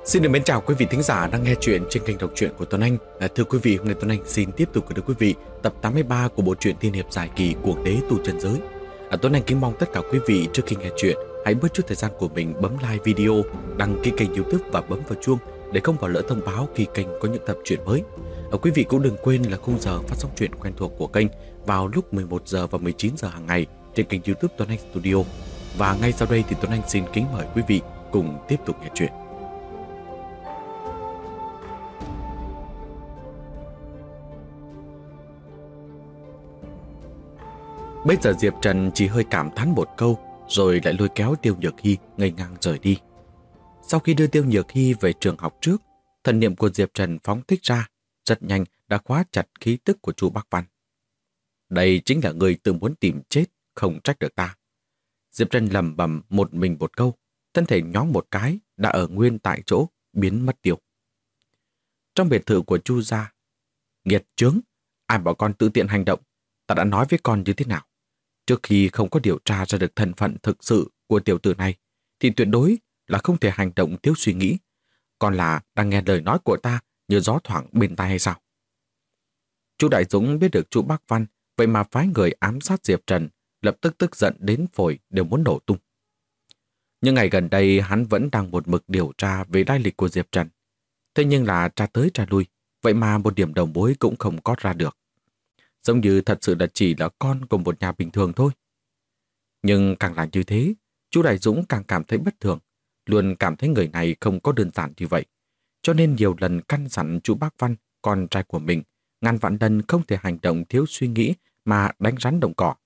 Xin được mến chào quý vị thính giả đang nghe chuyện trên kênh đọc truyện của Tuấn Anh. Thưa quý vị, hôm nay Tuấn Anh xin tiếp tục gửi đến quý vị tập 83 của bộ truyện tiên hiệp dài kỳ Cuồng Đế Tu Chân Giới. Tuấn Anh kính mong tất cả quý vị trước khi nghe chuyện hãy bớt chút thời gian của mình bấm like video, đăng ký kênh YouTube và bấm vào chuông để không bỏ lỡ thông báo khi kênh có những tập truyện mới. Quý vị cũng đừng quên là khung giờ phát sóng truyện quen thuộc của kênh vào lúc 11 giờ và 19 giờ hàng ngày trên kênh YouTube Tuấn Anh Studio. Và ngay sau đây thì Tuấn Anh xin kính mời quý vị cùng tiếp tục nghe chuyện. Bây giờ Diệp Trần chỉ hơi cảm thán một câu rồi lại lôi kéo Tiêu Nhược Hy ngây ngang rời đi. Sau khi đưa Tiêu Nhược Hy về trường học trước, thần niệm của Diệp Trần phóng thích ra, rất nhanh đã khóa chặt khí tức của Chu Bắc Văn. Đây chính là người tự muốn tìm chết, không trách được ta. Diệp Trần lẩm bẩm một mình một câu, thân thể nhón một cái đã ở nguyên tại chỗ, biến mất tiêu. Trong biệt thự của Chu gia, nghiệt chướng, ai bảo con tự tiện hành động, ta đã nói với con như thế nào. Trước khi không có điều tra ra được thân phận thực sự của tiểu tử này, thì tuyệt đối là không thể hành động thiếu suy nghĩ. Còn là đang nghe lời nói của ta như gió thoảng bên tai hay sao? Chu Đại Dũng biết được Chu Bắc Văn, vậy mà phái người ám sát Diệp Trần, lập tức tức giận đến phổi đều muốn nổ tung. Nhưng ngày gần đây hắn vẫn đang một mực điều tra về lai lịch của Diệp Trần. Thế nhưng là tra tới tra lui, vậy mà một điểm đầu mối cũng không có ra được. Giống như thật sự là chỉ là con của một nhà bình thường thôi. Nhưng càng là như thế, Chu Đại Dũng càng cảm thấy bất thường, luôn cảm thấy người này không có đơn giản như vậy. Cho nên nhiều lần căn dặn Chu Bắc Văn, con trai của mình, ngàn vạn lần không thể hành động thiếu suy nghĩ mà đánh rắn động cỏ.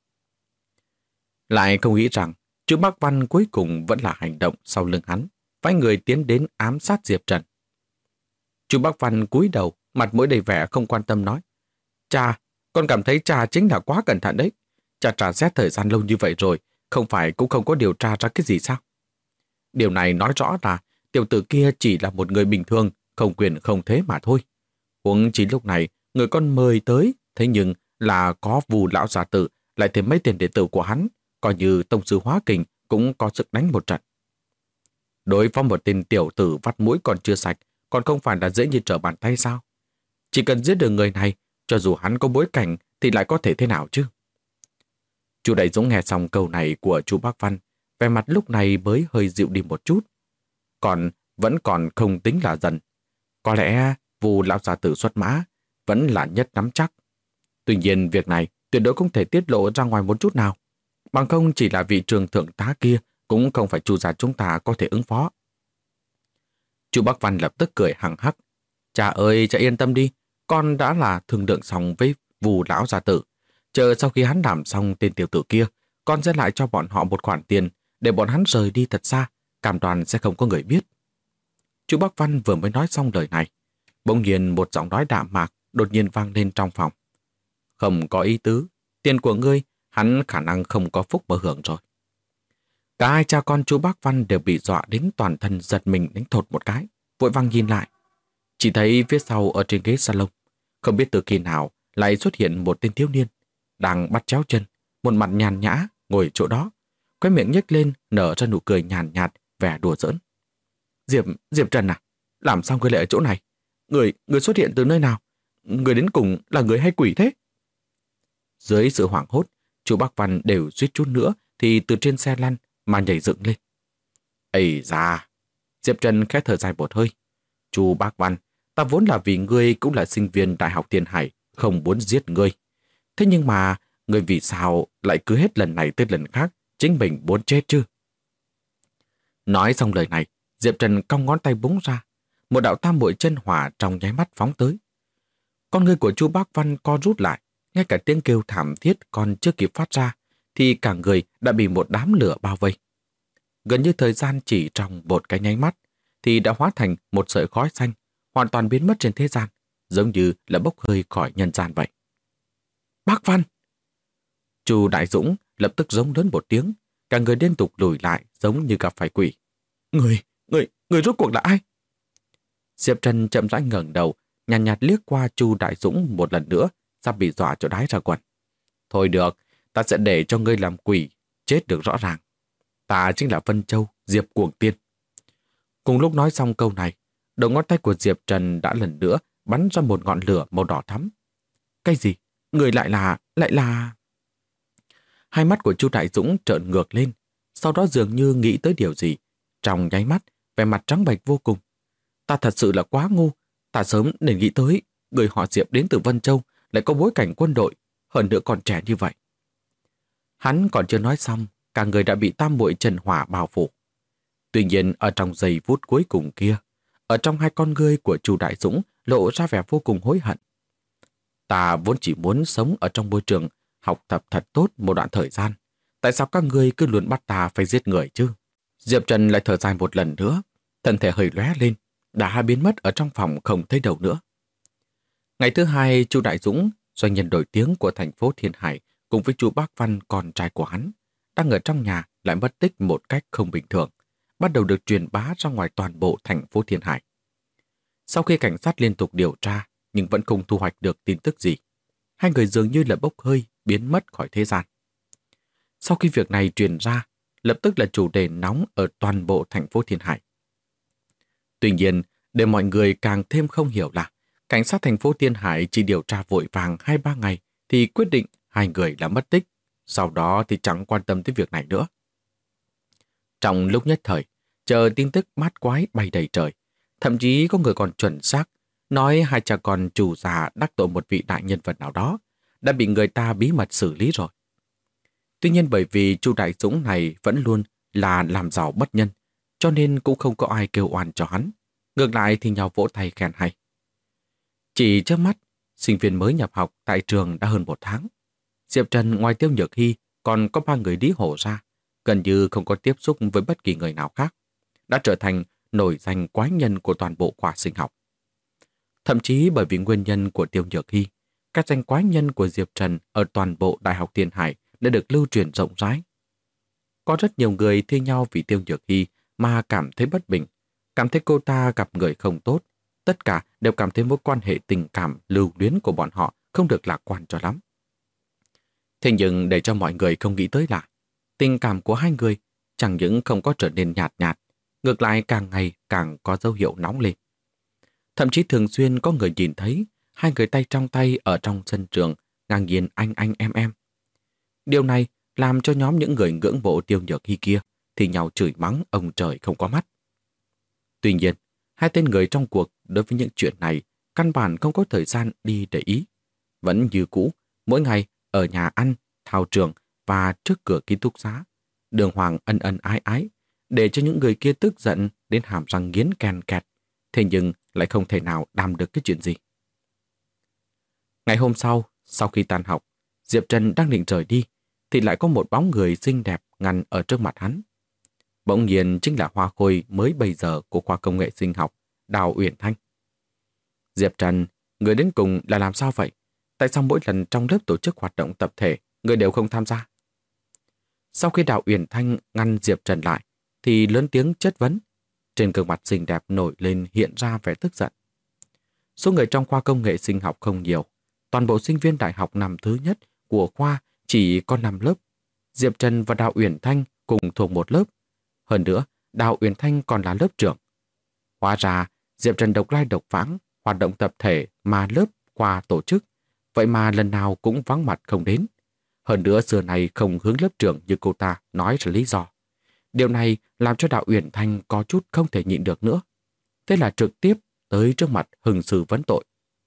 Lại không nghĩ rằng Chu Bắc Văn cuối cùng vẫn là hành động sau lưng hắn, phái người tiến đến ám sát Diệp Trần. Chu Bắc Văn cúi đầu, mặt mũi đầy vẻ không quan tâm nói: "Cha, con cảm thấy cha chính là quá cẩn thận đấy. Cha trả xét thời gian lâu như vậy rồi, không phải cũng không có điều tra ra cái gì sao? Điều này nói rõ là tiểu tử kia chỉ là một người bình thường, không quyền không thế mà thôi. Huống chỉ lúc này, người con mời tới, thế nhưng là có Vu lão gia tử, lại thêm mấy tiền đệ tử của hắn, coi như tông sư hóa kình cũng có sức đánh một trận. Đối phó một tên tiểu tử vắt mũi còn chưa sạch, còn không phải là dễ như trở bàn tay sao? Chỉ cần giết được người này, cho dù hắn có bối cảnh thì lại có thể thế nào chứ?" Chu Đại Dũng nghe xong câu này của Chu Bắc Văn, vẻ mặt lúc này mới hơi dịu đi một chút. Vẫn còn không tính là dần. Có lẽ Vu lão gia tử xuất mã vẫn là nhất nắm chắc. Tuy nhiên việc này tuyệt đối không thể tiết lộ ra ngoài một chút nào. Bằng không chỉ là vị trường thượng tá kia cũng không phải Chu gia chúng ta có thể ứng phó. Chu Bắc Văn lập tức cười hằng hắc: "Cha ơi, cha yên tâm đi. Con đã là thương lượng xong với Vu lão gia tử. Chờ sau khi hắn làm xong tên tiểu tử kia, con sẽ lại cho bọn họ một khoản tiền để bọn hắn rời đi thật xa, cam đoan sẽ không có người biết." Chu Bắc Văn vừa mới nói xong lời này, bỗng nhiên một giọng nói đạm mạc đột nhiên vang lên trong phòng: "Không có ý tứ, tiền của ngươi, hắn khả năng không có phúc mà hưởng rồi." Cả hai cha con Chu Bắc Văn đều bị dọa đến toàn thân giật mình đánh thột một cái, vội vàng nhìn lại. Chỉ thấy phía sau ở trên ghế salon, không biết từ khi nào lại xuất hiện một tên thiếu niên, đang bắt chéo chân, một mặt nhàn nhã ngồi chỗ đó, khóe miệng nhếch lên nở ra nụ cười nhàn nhạt, vẻ đùa giỡn. Diệp Trần à? Làm sao ngươi lại ở chỗ này? Người xuất hiện từ nơi nào? Người đến cùng là người hay quỷ thế?" Dưới sự hoảng hốt, Chu Bắc Văn đều suýt chút nữa thì từ trên xe lăn mà nhảy dựng lên. "Ây da!" Diệp Trần khẽ thở dài một hơi. "Chu Bắc Văn, ta vốn là vì ngươi cũng là sinh viên Đại học Thiên Hải, không muốn giết ngươi. Thế nhưng mà, ngươi vì sao lại cứ hết lần này tới lần khác chính mình muốn chết chứ?" Nói xong lời này, Diệp Trần cong ngón tay búng ra, một đạo tam muội chân hỏa trong nháy mắt phóng tới. Con ngươi của Chu Bắc Văn co rút lại, ngay cả tiếng kêu thảm thiết còn chưa kịp phát ra, thì cả người đã bị một đám lửa bao vây. Gần như thời gian chỉ trong một cái nháy mắt, thì đã hóa thành một sợi khói xanh, hoàn toàn biến mất trên thế gian, giống như là bốc hơi khỏi nhân gian vậy. "Bắc Văn!" Chu Đại Dũng lập tức giống lớn một tiếng, cả người liên tục lùi lại giống như gặp phải quỷ. Người rốt cuộc là ai?" Diệp Trần chậm rãi ngẩng đầu, nhàn nhạt liếc qua Chu Đại Dũng một lần nữa, sắp bị dọa cho đái ra quần. "Thôi được, ta sẽ để cho ngươi làm quỷ, chết được rõ ràng. Ta chính là Vân Châu, Diệp Cuồng Tiên." Cùng lúc nói xong câu này, đầu ngón tay của Diệp Trần đã lần nữa bắn ra một ngọn lửa màu đỏ thắm. Cái gì? Người lại là... Hai mắt của Chu Đại Dũng trợn ngược lên, sau đó dường như nghĩ tới điều gì. Trong nháy mắt, vẻ mặt trắng bệch vô cùng. Ta thật sự là quá ngu, ta sớm nên nghĩ tới, người họ Diệp đến từ Vân Châu lại có bối cảnh quân đội, hơn nữa còn trẻ như vậy. Hắn còn chưa nói xong, cả người đã bị tam muội trần hỏa bao phủ. Tuy nhiên ở trong giây phút cuối cùng kia, ở trong hai con ngươi của Chu Đại Dũng lộ ra vẻ vô cùng hối hận. Ta vốn chỉ muốn sống ở trong môi trường học tập thật tốt một đoạn thời gian. Tại sao các ngươi cứ luôn bắt ta phải giết người chứ? Diệp Trần lại thở dài một lần nữa, thân thể hơi lóe lên, đã biến mất ở trong phòng không thấy đâu nữa. Ngày thứ hai, Chu Đại Dũng, doanh nhân nổi tiếng của thành phố Thiên Hải, cùng với Chu Bác Văn, con trai của hắn, đang ở trong nhà lại mất tích một cách không bình thường, bắt đầu được truyền bá ra ngoài toàn bộ thành phố Thiên Hải. Sau khi cảnh sát liên tục điều tra, nhưng vẫn không thu hoạch được tin tức gì, hai người dường như là bốc hơi, biến mất khỏi thế gian. Sau khi việc này truyền ra, lập tức là chủ đề nóng ở toàn bộ thành phố Thiên Hải. Tuy nhiên, để mọi người càng thêm không hiểu là cảnh sát thành phố Thiên Hải chỉ điều tra vội vàng 2-3 ngày thì quyết định hai người đã mất tích, sau đó thì chẳng quan tâm tới việc này nữa. Trong lúc nhất thời, chờ tin tức mát quái bay đầy trời, thậm chí có người còn chuẩn xác nói hai cha con chủ già đắc tội một vị đại nhân vật nào đó đã bị người ta bí mật xử lý rồi. Tuy nhiên bởi vì Chu Đại Dũng này vẫn luôn là làm giàu bất nhân, cho nên cũng không có ai kêu oan cho hắn. Ngược lại thì nhau vỗ tay khen hay. Chỉ chớp mắt, sinh viên mới nhập học tại trường đã hơn 1 tháng. Diệp Trần ngoài Tiêu Nhược Hy còn có 3 người lý hổ ra, gần như không có tiếp xúc với bất kỳ người nào khác, đã trở thành nổi danh quái nhân của toàn bộ khoa sinh học. Thậm chí bởi vì nguyên nhân của Tiêu Nhược Hy, các danh quái nhân của Diệp Trần ở toàn bộ Đại học Thiên Hải đã được lưu truyền rộng rãi. Có rất nhiều người thi nhau vì Tiêu Nhược Hy mà cảm thấy bất bình, cảm thấy cô ta gặp người không tốt. Tất cả đều cảm thấy mối quan hệ tình cảm lưu luyến của bọn họ không được lạc quan cho lắm. Thế nhưng để cho mọi người không nghĩ tới là tình cảm của hai người chẳng những không có trở nên nhạt nhạt, ngược lại càng ngày càng có dấu hiệu nóng lên. Thậm chí thường xuyên có người nhìn thấy hai người tay trong tay ở trong sân trường ngang nhiên anh em. Điều này làm cho nhóm những người ngưỡng mộ Tiêu Nhược Hy kia thì nhau chửi mắng ông trời không có mắt. Tuy nhiên, hai tên người trong cuộc đối với những chuyện này căn bản không có thời gian đi để ý. Vẫn như cũ, mỗi ngày ở nhà ăn, thao trường và trước cửa ký túc xá, đường hoàng ân ân ái ái, để cho những người kia tức giận đến hàm răng nghiến ken kẹt, thế nhưng lại không thể nào làm được cái chuyện gì. Ngày hôm sau khi tan học, Diệp Trần đang định rời đi, thì lại có một bóng người xinh đẹp ngăn ở trước mặt hắn. Bỗng nhiên chính là hoa khôi mới bây giờ của khoa công nghệ sinh học, Đào Uyển Thanh. Diệp Trần, người đến cùng là làm sao vậy? Tại sao mỗi lần trong lớp tổ chức hoạt động tập thể, người đều không tham gia? Sau khi Đào Uyển Thanh ngăn Diệp Trần lại, thì lớn tiếng chất vấn. Trên gương mặt xinh đẹp nổi lên hiện ra vẻ tức giận. Số người trong khoa công nghệ sinh học không nhiều. Toàn bộ sinh viên đại học năm thứ nhất của khoa chỉ có 5 lớp. Diệp Trần và Đào Uyển Thanh cùng thuộc một lớp. Hơn nữa, Đào Uyển Thanh còn là lớp trưởng. Hóa ra, Diệp Trần độc lai độc vãng, hoạt động tập thể mà lớp khoa tổ chức, vậy mà lần nào cũng vắng mặt không đến. Hơn nữa xưa này không hướng lớp trưởng như cô ta nói ra lý do. Điều này làm cho Đào Uyển Thanh có chút không thể nhịn được nữa. Thế là trực tiếp tới trước mặt hừng xử vấn tội.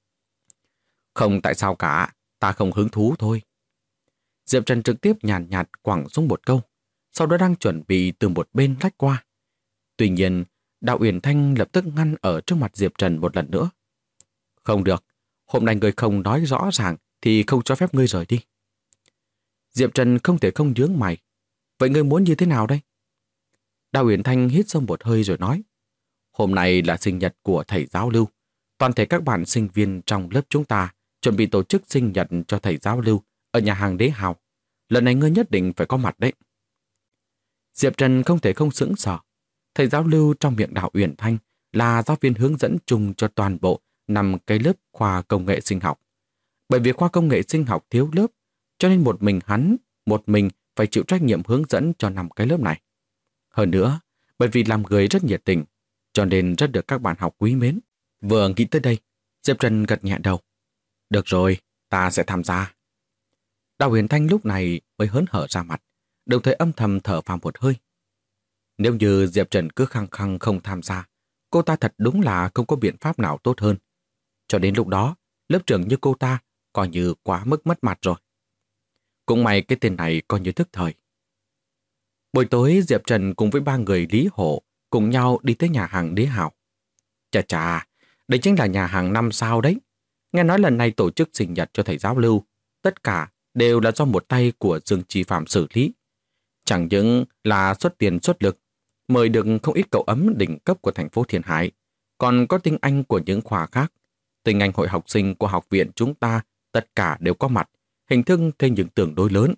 Không tại sao cả, ta không hứng thú thôi. Diệp Trần trực tiếp nhàn nhạt quẳng xuống một câu, sau đó đang chuẩn bị từ một bên lách qua. Tuy nhiên, Đào Uyển Thanh lập tức ngăn ở trước mặt Diệp Trần một lần nữa. Không được, hôm nay ngươi không nói rõ ràng thì không cho phép ngươi rời đi. Diệp Trần không thể không nhướng mày. Vậy ngươi muốn như thế nào đây? Đào Uyển Thanh hít sâu một hơi rồi nói. Hôm nay là sinh nhật của thầy giáo Lưu. Toàn thể các bạn sinh viên trong lớp chúng ta chuẩn bị tổ chức sinh nhật cho thầy giáo Lưu ở nhà hàng Đế Hào. Lần này ngươi nhất định phải có mặt đấy. Diệp Trần không thể không sững sờ. Thầy giáo Lưu trong miệng Đào Uyển Thanh là giáo viên hướng dẫn chung cho toàn bộ 5 cái lớp khoa công nghệ sinh học. Bởi vì khoa công nghệ sinh học thiếu lớp, cho nên một mình phải chịu trách nhiệm hướng dẫn cho 5 cái lớp này. Hơn nữa, bởi vì làm người rất nhiệt tình, cho nên rất được các bạn học quý mến. Vừa nghĩ tới đây, Diệp Trần gật nhẹ đầu. Được rồi, ta sẽ tham gia. Đào Huyền Thanh lúc này mới hớn hở ra mặt, đồng thời âm thầm thở phào một hơi. Nếu như Diệp Trần cứ khăng khăng không tham gia, cô ta thật đúng là không có biện pháp nào tốt hơn. Cho đến lúc đó, lớp trưởng như cô ta coi như quá mức mất mặt rồi. Cũng may cái tên này coi như thức thời. Buổi tối Diệp Trần cùng với ba người Lý Hổ cùng nhau đi tới nhà hàng Đế Hào. Chà chà, đây chính là nhà hàng 5 sao đấy. Nghe nói lần này tổ chức sinh nhật cho thầy giáo Lưu, tất cả đều là do một tay của Dương Chi Phạm xử lý. Chẳng những là xuất tiền xuất lực, mời được không ít cậu ấm đỉnh cấp của thành phố Thiên Hải, còn có tinh anh của những khoa khác. Tinh anh hội học sinh của học viện chúng ta tất cả đều có mặt, hình thức thêm những tương đối lớn.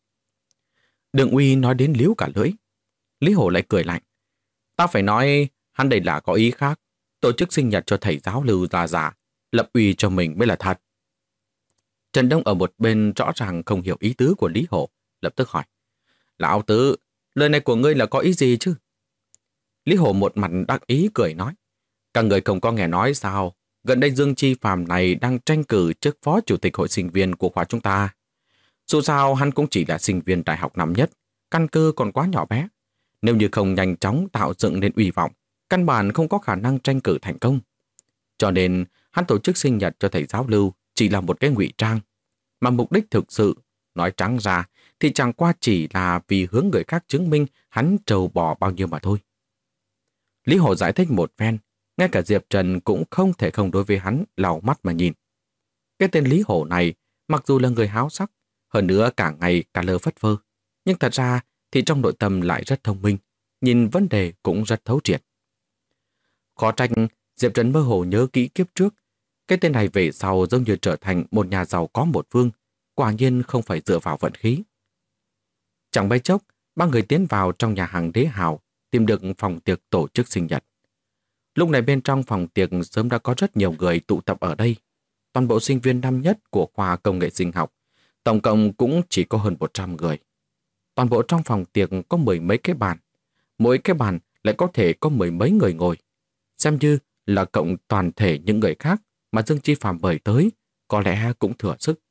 Đường Uy nói đến líu cả lưỡi. Lý Hổ lại cười lạnh. Ta phải nói hắn đây là có ý khác. Tổ chức sinh nhật cho thầy giáo Lưu già giả, lập uy cho mình mới là thật. Trần Đông ở một bên rõ ràng không hiểu ý tứ của Lý Hổ, lập tức hỏi. Lão Tứ, lời này của ngươi là có ý gì chứ? Lý Hổ một mặt đắc ý cười nói. Các người không có nghe nói sao? Gần đây Dương Chi Phạm này đang tranh cử chức phó chủ tịch hội sinh viên của khoa chúng ta. Dù sao hắn cũng chỉ là sinh viên đại học năm nhất, căn cơ còn quá nhỏ bé. Nếu như không nhanh chóng tạo dựng nên uy vọng, căn bản không có khả năng tranh cử thành công. Cho nên hắn tổ chức sinh nhật cho thầy giáo Lưu chỉ là một cái ngụy trang, mà mục đích thực sự, nói trắng ra, thì chẳng qua chỉ là vì hướng người khác chứng minh hắn trầu bò bao nhiêu mà thôi. Lý Hổ giải thích một phen, ngay cả Diệp Trần cũng không thể không đối với hắn lau mắt mà nhìn. Cái tên Lý Hổ này, mặc dù là người háo sắc, hơn nữa cả ngày cả lơ phất phơ, nhưng thật ra thì trong nội tâm lại rất thông minh, nhìn vấn đề cũng rất thấu triệt. Khó trách Diệp Trần mơ hồ nhớ kỹ kiếp trước, cái tên này về sau giống như trở thành một nhà giàu có một phương, quả nhiên không phải dựa vào vận khí. Chẳng mấy chốc, ba người tiến vào trong nhà hàng Đế Hào, tìm được phòng tiệc tổ chức sinh nhật. Lúc này bên trong phòng tiệc sớm đã có rất nhiều người tụ tập ở đây. Toàn bộ sinh viên năm nhất của khoa công nghệ sinh học, tổng cộng cũng chỉ có hơn 100 người. Toàn bộ trong phòng tiệc có mười mấy cái bàn, mỗi cái bàn lại có thể có mười mấy người ngồi. Xem như là cộng toàn thể những người khác mà Dương Chi Phạm mời tới, có lẽ cũng thừa sức.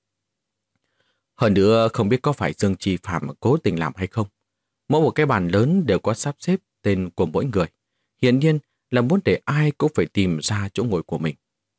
Hơn nữa không biết có phải Dương Chi Phạm cố tình làm hay không. Mỗi một cái bàn lớn đều có sắp xếp tên của mỗi người. Hiển nhiên là muốn để ai cũng phải tìm ra chỗ ngồi của mình.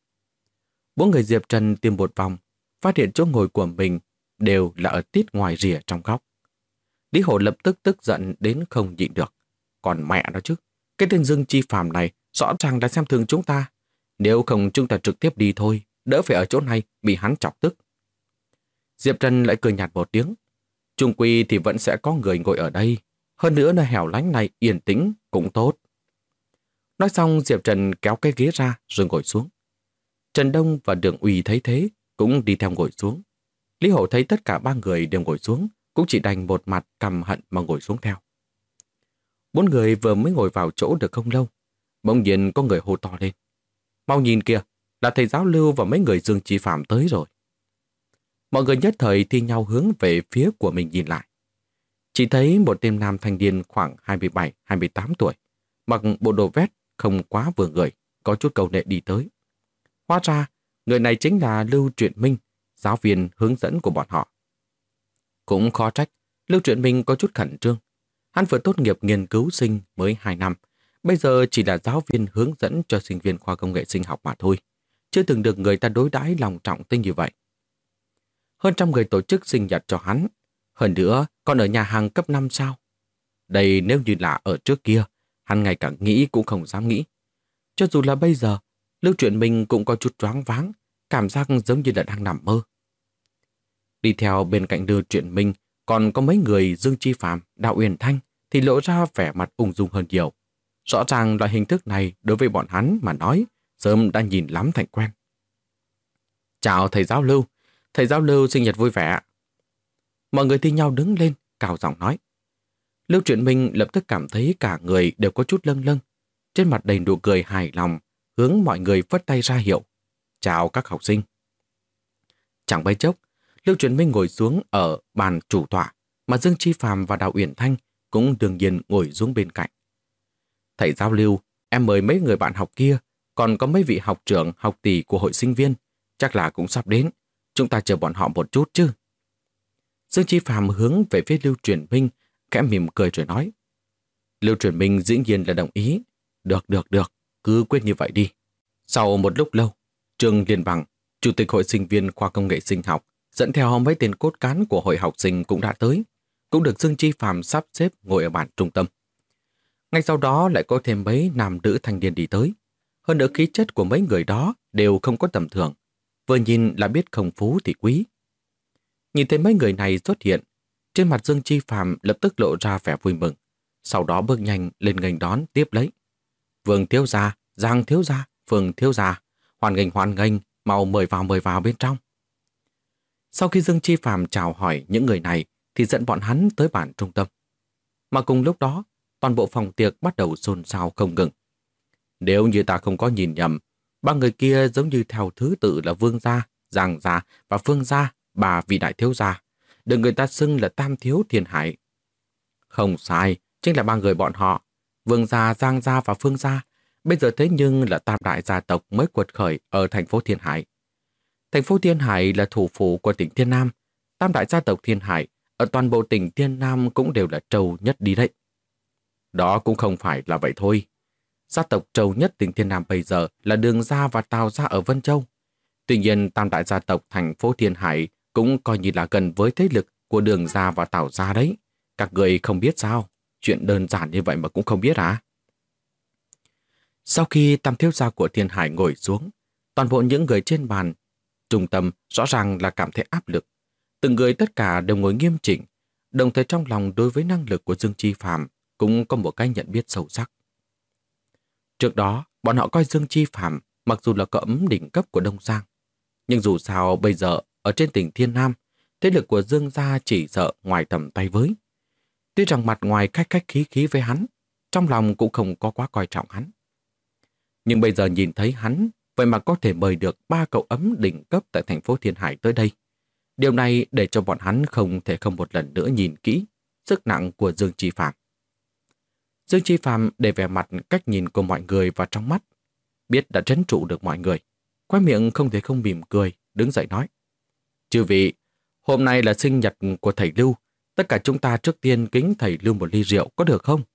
Bốn người Diệp Trần tìm một vòng, phát hiện chỗ ngồi của mình đều là ở tít ngoài rìa trong góc. Lý Hổ lập tức tức giận đến không nhịn được. Còn mẹ nó chứ, cái tên Dương Chi Phạm này rõ ràng đã xem thường chúng ta. Nếu không chúng ta trực tiếp đi thôi, đỡ phải ở chỗ này bị hắn chọc tức. Diệp Trần lại cười nhạt một tiếng. Chung quy thì vẫn sẽ có người ngồi ở đây. Hơn nữa nơi hẻo lánh này yên tĩnh cũng tốt. Nói xong Diệp Trần kéo cái ghế ra rồi ngồi xuống. Trần Đông và Đường Uy thấy thế cũng đi theo ngồi xuống. Lý Hổ thấy tất cả ba người đều ngồi xuống, cũng chỉ đành một mặt căm hận mà ngồi xuống theo. Bốn người vừa mới ngồi vào chỗ được không lâu, bỗng nhiên có người hô to lên. Mau nhìn kìa, là thầy giáo Lưu và mấy người Dương Chi Phạm tới rồi. Mọi người nhất thời thi nhau hướng về phía của mình nhìn lại. Chỉ thấy một tên nam thanh niên khoảng 27-28 tuổi, mặc bộ đồ vest không quá vừa người, có chút cầu nệ đi tới. Hóa ra, người này chính là Lưu Truyện Minh, giáo viên hướng dẫn của bọn họ. Cũng khó trách, Lưu Truyện Minh có chút khẩn trương. Hắn vừa tốt nghiệp nghiên cứu sinh mới 2 năm, bây giờ chỉ là giáo viên hướng dẫn cho sinh viên khoa công nghệ sinh học mà thôi, chưa từng được người ta đối đãi lòng trọng tinh như vậy. Hơn trăm người tổ chức sinh nhật cho hắn, hơn nữa còn ở nhà hàng cấp 5 sao. Đây nếu như là ở trước kia, hắn ngay cả nghĩ cũng không dám nghĩ. Cho dù là bây giờ, Lưu Truyện Minh cũng có chút choáng váng, cảm giác giống như là đang nằm mơ. Đi theo bên cạnh Lưu Truyện Minh còn có mấy người Dương Chi Phạm, Đạo Uyển Thanh thì lộ ra vẻ mặt ung dung hơn nhiều. Rõ ràng loại hình thức này đối với bọn hắn mà nói sớm đã nhìn lắm thành quen. Chào thầy giáo Lưu sinh nhật vui vẻ. Mọi người thi nhau đứng lên, cao giọng nói. Lưu Truyện Minh lập tức cảm thấy cả người đều có chút lâng lâng, trên mặt đầy nụ cười hài lòng, hướng mọi người phất tay ra hiệu. Chào các học sinh. Chẳng mấy chốc, Lưu Truyện Minh ngồi xuống ở bàn chủ tọa, mà Dương Chi Phạm và Đào Uyển Thanh cũng đương nhiên ngồi xuống bên cạnh. Thầy giáo Lưu, em mời mấy người bạn học kia, còn có mấy vị học trưởng, học tỷ của hội sinh viên, chắc là cũng sắp đến. Chúng ta chờ bọn họ một chút chứ. Dương Chi Phàm hướng về phía Lưu Truyền Minh, khẽ mỉm cười rồi nói. Lưu Truyền Minh dĩ nhiên là đồng ý. Được, cứ quyết như vậy đi. Sau một lúc lâu, Trương Liên Bằng, Chủ tịch Hội sinh viên khoa công nghệ sinh học, dẫn theo mấy tên cốt cán của hội học sinh cũng đã tới, cũng được Dương Chi Phàm sắp xếp ngồi ở bàn trung tâm. Ngay sau đó lại có thêm mấy nam nữ thanh niên đi tới. Hơn nữa khí chất của mấy người đó đều không có tầm thường. Vừa nhìn là biết không phú thì quý. Nhìn thấy mấy người này xuất hiện, trên mặt Dương Chi Phàm lập tức lộ ra vẻ vui mừng. Sau đó bước nhanh lên nghênh đón tiếp lấy. Vương thiếu gia, Giang thiếu gia, Phương thiếu gia, hoan nghênh, mau mời vào bên trong. Sau khi Dương Chi Phàm chào hỏi những người này thì dẫn bọn hắn tới bàn trung tâm. Mà cùng lúc đó, toàn bộ phòng tiệc bắt đầu xôn xao không ngừng. Nếu như ta không có nhìn nhầm, ba người kia giống như theo thứ tự là Vương gia, Giang gia và Phương gia, bà vị đại thiếu gia, được người ta xưng là Tam Thiếu Thiên Hải. Không sai, chính là ba người bọn họ, Vương gia, Giang gia và Phương gia, bây giờ thế nhưng là tam đại gia tộc mới quật khởi ở thành phố Thiên Hải. Thành phố Thiên Hải là thủ phủ của tỉnh Thiên Nam, tam đại gia tộc Thiên Hải ở toàn bộ tỉnh Thiên Nam cũng đều là trâu nhất đi đấy. Đó cũng không phải là vậy thôi. Gia tộc trâu nhất tỉnh Thiên Nam bây giờ là Đường gia và Tào gia ở Vân Châu. Tuy nhiên tam đại gia tộc thành phố Thiên Hải cũng coi như là gần với thế lực của Đường gia và Tào gia đấy. Các người không biết sao? Chuyện đơn giản như vậy mà cũng không biết à? Sau khi tam thiếu gia của Thiên Hải ngồi xuống, toàn bộ những người trên bàn trung tâm rõ ràng là cảm thấy áp lực. Từng người tất cả đều ngồi nghiêm chỉnh, đồng thời trong lòng đối với năng lực của Dương Chi Phàm cũng có một cái nhận biết sâu sắc. Trước đó, bọn họ coi Dương Chi Phàm mặc dù là cỡ ấm đỉnh cấp của Đông Giang, nhưng dù sao bây giờ ở trên tỉnh Thiên Nam, thế lực của Dương gia chỉ sợ ngoài tầm tay với. Tuy rằng mặt ngoài khách khí với hắn, trong lòng cũng không có quá coi trọng hắn. Nhưng bây giờ nhìn thấy hắn, vậy mà có thể mời được 3 cậu ấm đỉnh cấp tại thành phố Thiên Hải tới đây. Điều này để cho bọn hắn không thể không một lần nữa nhìn kỹ sức nặng của Dương Chi Phàm. Dương Chi Phàm để vẻ mặt cách nhìn của mọi người vào trong mắt, biết đã trấn trụ được mọi người, khóe miệng không thể không mỉm cười, đứng dậy nói: Chư vị, hôm nay là sinh nhật của thầy Lưu, tất cả chúng ta trước tiên kính thầy Lưu một ly rượu có được không?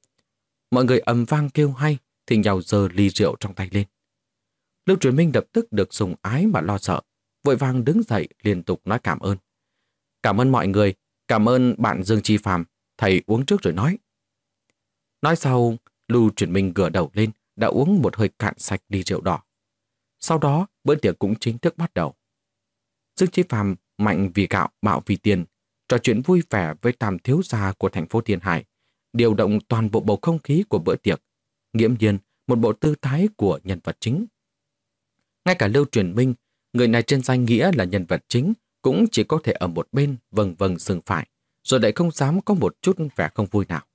Mọi người ầm vang kêu hay, thì nhào giơ ly rượu trong tay lên. Lưu Truyền Minh lập tức được sủng ái mà lo sợ, vội vàng đứng dậy liên tục nói cảm ơn. Cảm ơn mọi người, cảm ơn bạn Dương Chi Phàm, thầy uống trước rồi nói. Nói sau, Lưu Truyền Minh ngửa đầu lên, đã uống một hơi cạn sạch ly rượu đỏ. Sau đó, bữa tiệc cũng chính thức bắt đầu. Dương Chi Phàm mạnh vì gạo, bạo vì tiền, trò chuyện vui vẻ với tam thiếu gia của thành phố Thiên Hải, điều động toàn bộ bầu không khí của bữa tiệc, nghiễm nhiên một bộ tư thái của nhân vật chính. Ngay cả Lưu Truyền Minh, người này trên danh nghĩa là nhân vật chính, cũng chỉ có thể ở một bên vâng vâng sừng phải, rồi lại không dám có một chút vẻ không vui nào.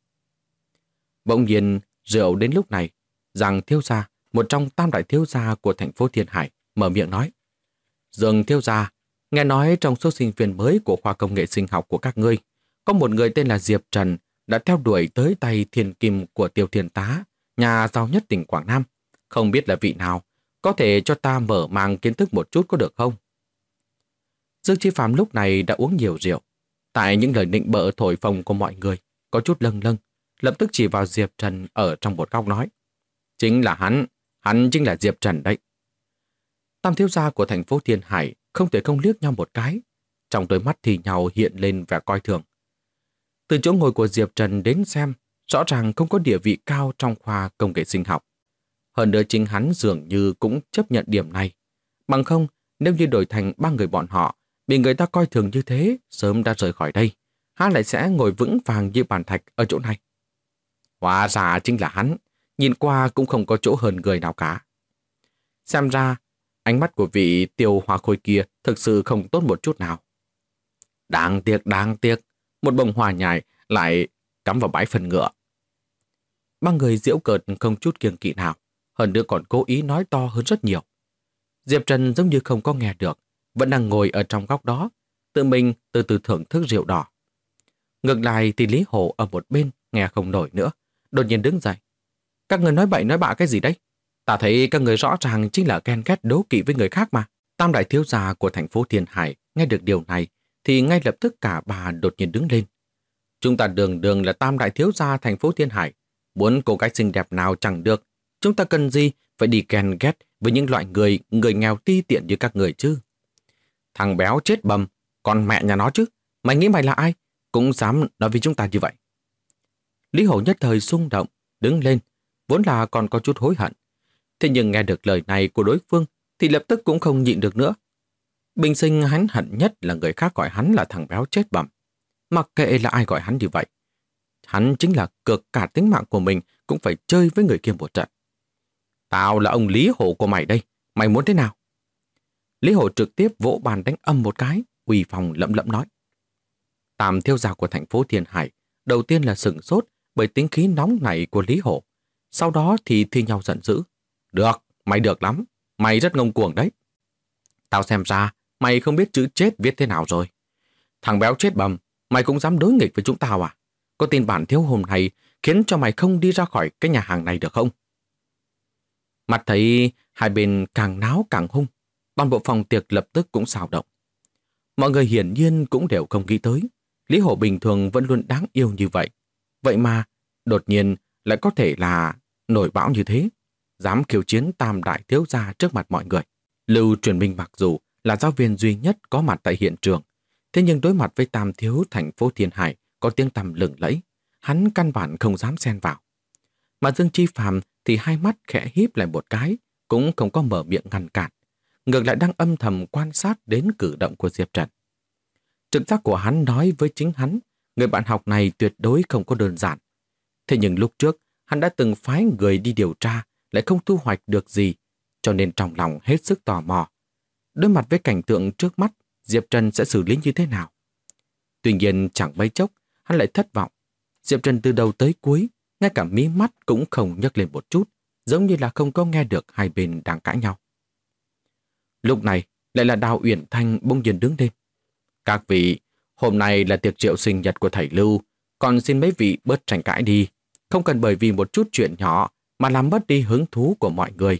Bỗng nhiên, rượu đến lúc này, Giang thiếu gia, một trong tam đại thiếu gia của thành phố Thiên Hải, mở miệng nói: Dương thiếu gia, nghe nói trong số sinh viên mới của khoa công nghệ sinh học của các ngươi, có một người tên là Diệp Trần đã theo đuổi tới tay thiên kim của Tiêu Thiên Tá, nhà giàu nhất tỉnh Quảng Nam. Không biết là vị nào, có thể cho ta mở mang kiến thức một chút có được không? Dương Chi Phàm lúc này đã uống nhiều rượu. Tại những lời nịnh bợ thổi phồng của mọi người, có chút lâng lâng, lập tức chỉ vào Diệp Trần ở trong một góc nói: Chính là hắn chính là Diệp Trần đấy. Tam thiếu gia của thành phố Thiên Hải không thể không liếc nhau một cái, trong đôi mắt thì nhau hiện lên vẻ coi thường. Từ chỗ ngồi của Diệp Trần đến xem, rõ ràng không có địa vị cao trong khoa công nghệ sinh học. Hơn nữa chính hắn dường như cũng chấp nhận điểm này. Bằng không, nếu như đổi thành 3 người bọn họ, bị người ta coi thường như thế, sớm đã rời khỏi đây. Hắn lại sẽ ngồi vững vàng như bàn thạch ở chỗ này. Hóa ra chính là hắn, nhìn qua cũng không có chỗ hơn người nào cả. Xem ra, ánh mắt của vị Tiêu Hoa Khôi kia thực sự không tốt một chút nào. Đáng tiếc, một bông hoa nhài lại cắm vào bãi phân ngựa. 3 người giễu cợt không chút kiêng kỵ nào, hơn nữa còn cố ý nói to hơn rất nhiều. Diệp Trần giống như không có nghe được, vẫn đang ngồi ở trong góc đó, tự mình từ từ thưởng thức rượu đỏ. Ngược lại thì Lý Hổ ở một bên nghe không nổi nữa, đột nhiên đứng dậy. Các người nói bậy nói bạ cái gì đấy? Ta thấy các người rõ ràng chính là ghen ghét đố kỵ với người khác mà. Tam đại thiếu gia của thành phố Thiên Hải nghe được điều này thì ngay lập tức cả bà đột nhiên đứng lên. Chúng ta đường đường là tam đại thiếu gia thành phố Thiên Hải. Muốn cô gái xinh đẹp nào chẳng được. Chúng ta cần gì phải đi ghen ghét với những loại người nghèo ti tiện như các người chứ? Thằng béo chết bầm, còn mẹ nhà nó chứ. Mày nghĩ mày là ai? Cũng dám nói với chúng ta như vậy. Lý Hổ nhất thời xung động, đứng lên, vốn là còn có chút hối hận. Thế nhưng nghe được lời này của đối phương thì lập tức cũng không nhịn được nữa. Bình sinh hắn hận nhất là người khác gọi hắn là thằng béo chết bầm. Mặc kệ là ai gọi hắn như vậy. Hắn chính là cược cả tính mạng của mình cũng phải chơi với người kia một trận. Tao là ông Lý Hổ của mày đây, mày muốn thế nào? Lý Hổ trực tiếp vỗ bàn đánh âm một cái, uy phong lẫm lẫm nói. Tam thiếu gia của thành phố Thiên Hải đầu tiên là sửng sốt bởi tính khí nóng nảy của Lý Hổ. Sau đó thì thi nhau giận dữ. Được, mày được lắm. Mày rất ngông cuồng đấy. Tao xem ra mày không biết chữ chết viết thế nào rồi. Thằng béo chết bầm, mày cũng dám đối nghịch với chúng tao à? Có tin bản thiếu hôm nay khiến cho mày không đi ra khỏi cái nhà hàng này được không? Mặt thấy hai bên càng náo càng hung, toàn bộ phòng tiệc lập tức cũng xào động. Mọi người hiển nhiên cũng đều không nghĩ tới. Lý Hổ bình thường vẫn luôn đáng yêu như vậy. Vậy mà, đột nhiên lại có thể là nổi bão như thế. Dám khiêu chiến tam đại thiếu gia trước mặt mọi người. Lưu Truyền Minh mặc dù là giáo viên duy nhất có mặt tại hiện trường, thế nhưng đối mặt với tam thiếu thành phố Thiên Hải có tiếng tăm lừng lẫy, hắn căn bản không dám xen vào. Mà Dương Chi Phàm thì hai mắt khẽ híp lại một cái, cũng không có mở miệng ngăn cản. Ngược lại đang âm thầm quan sát đến cử động của Diệp Trần. Trực giác của hắn nói với chính hắn, người bạn học này tuyệt đối không có đơn giản. Thế nhưng lúc trước, hắn đã từng phái người đi điều tra, lại không thu hoạch được gì, cho nên trong lòng hết sức tò mò. Đối mặt với cảnh tượng trước mắt, Diệp Trần sẽ xử lý như thế nào? Tuy nhiên chẳng mấy chốc, hắn lại thất vọng. Diệp Trần từ đầu tới cuối, ngay cả mí mắt cũng không nhấc lên một chút, giống như là không có nghe được hai bên đang cãi nhau. Lúc này, lại là Đào Uyển Thanh bỗng nhiên đứng lên. Các vị, hôm nay là tiệc rượu sinh nhật của thầy Lưu, còn xin mấy vị bớt tranh cãi đi, không cần bởi vì một chút chuyện nhỏ mà làm mất đi hứng thú của mọi người.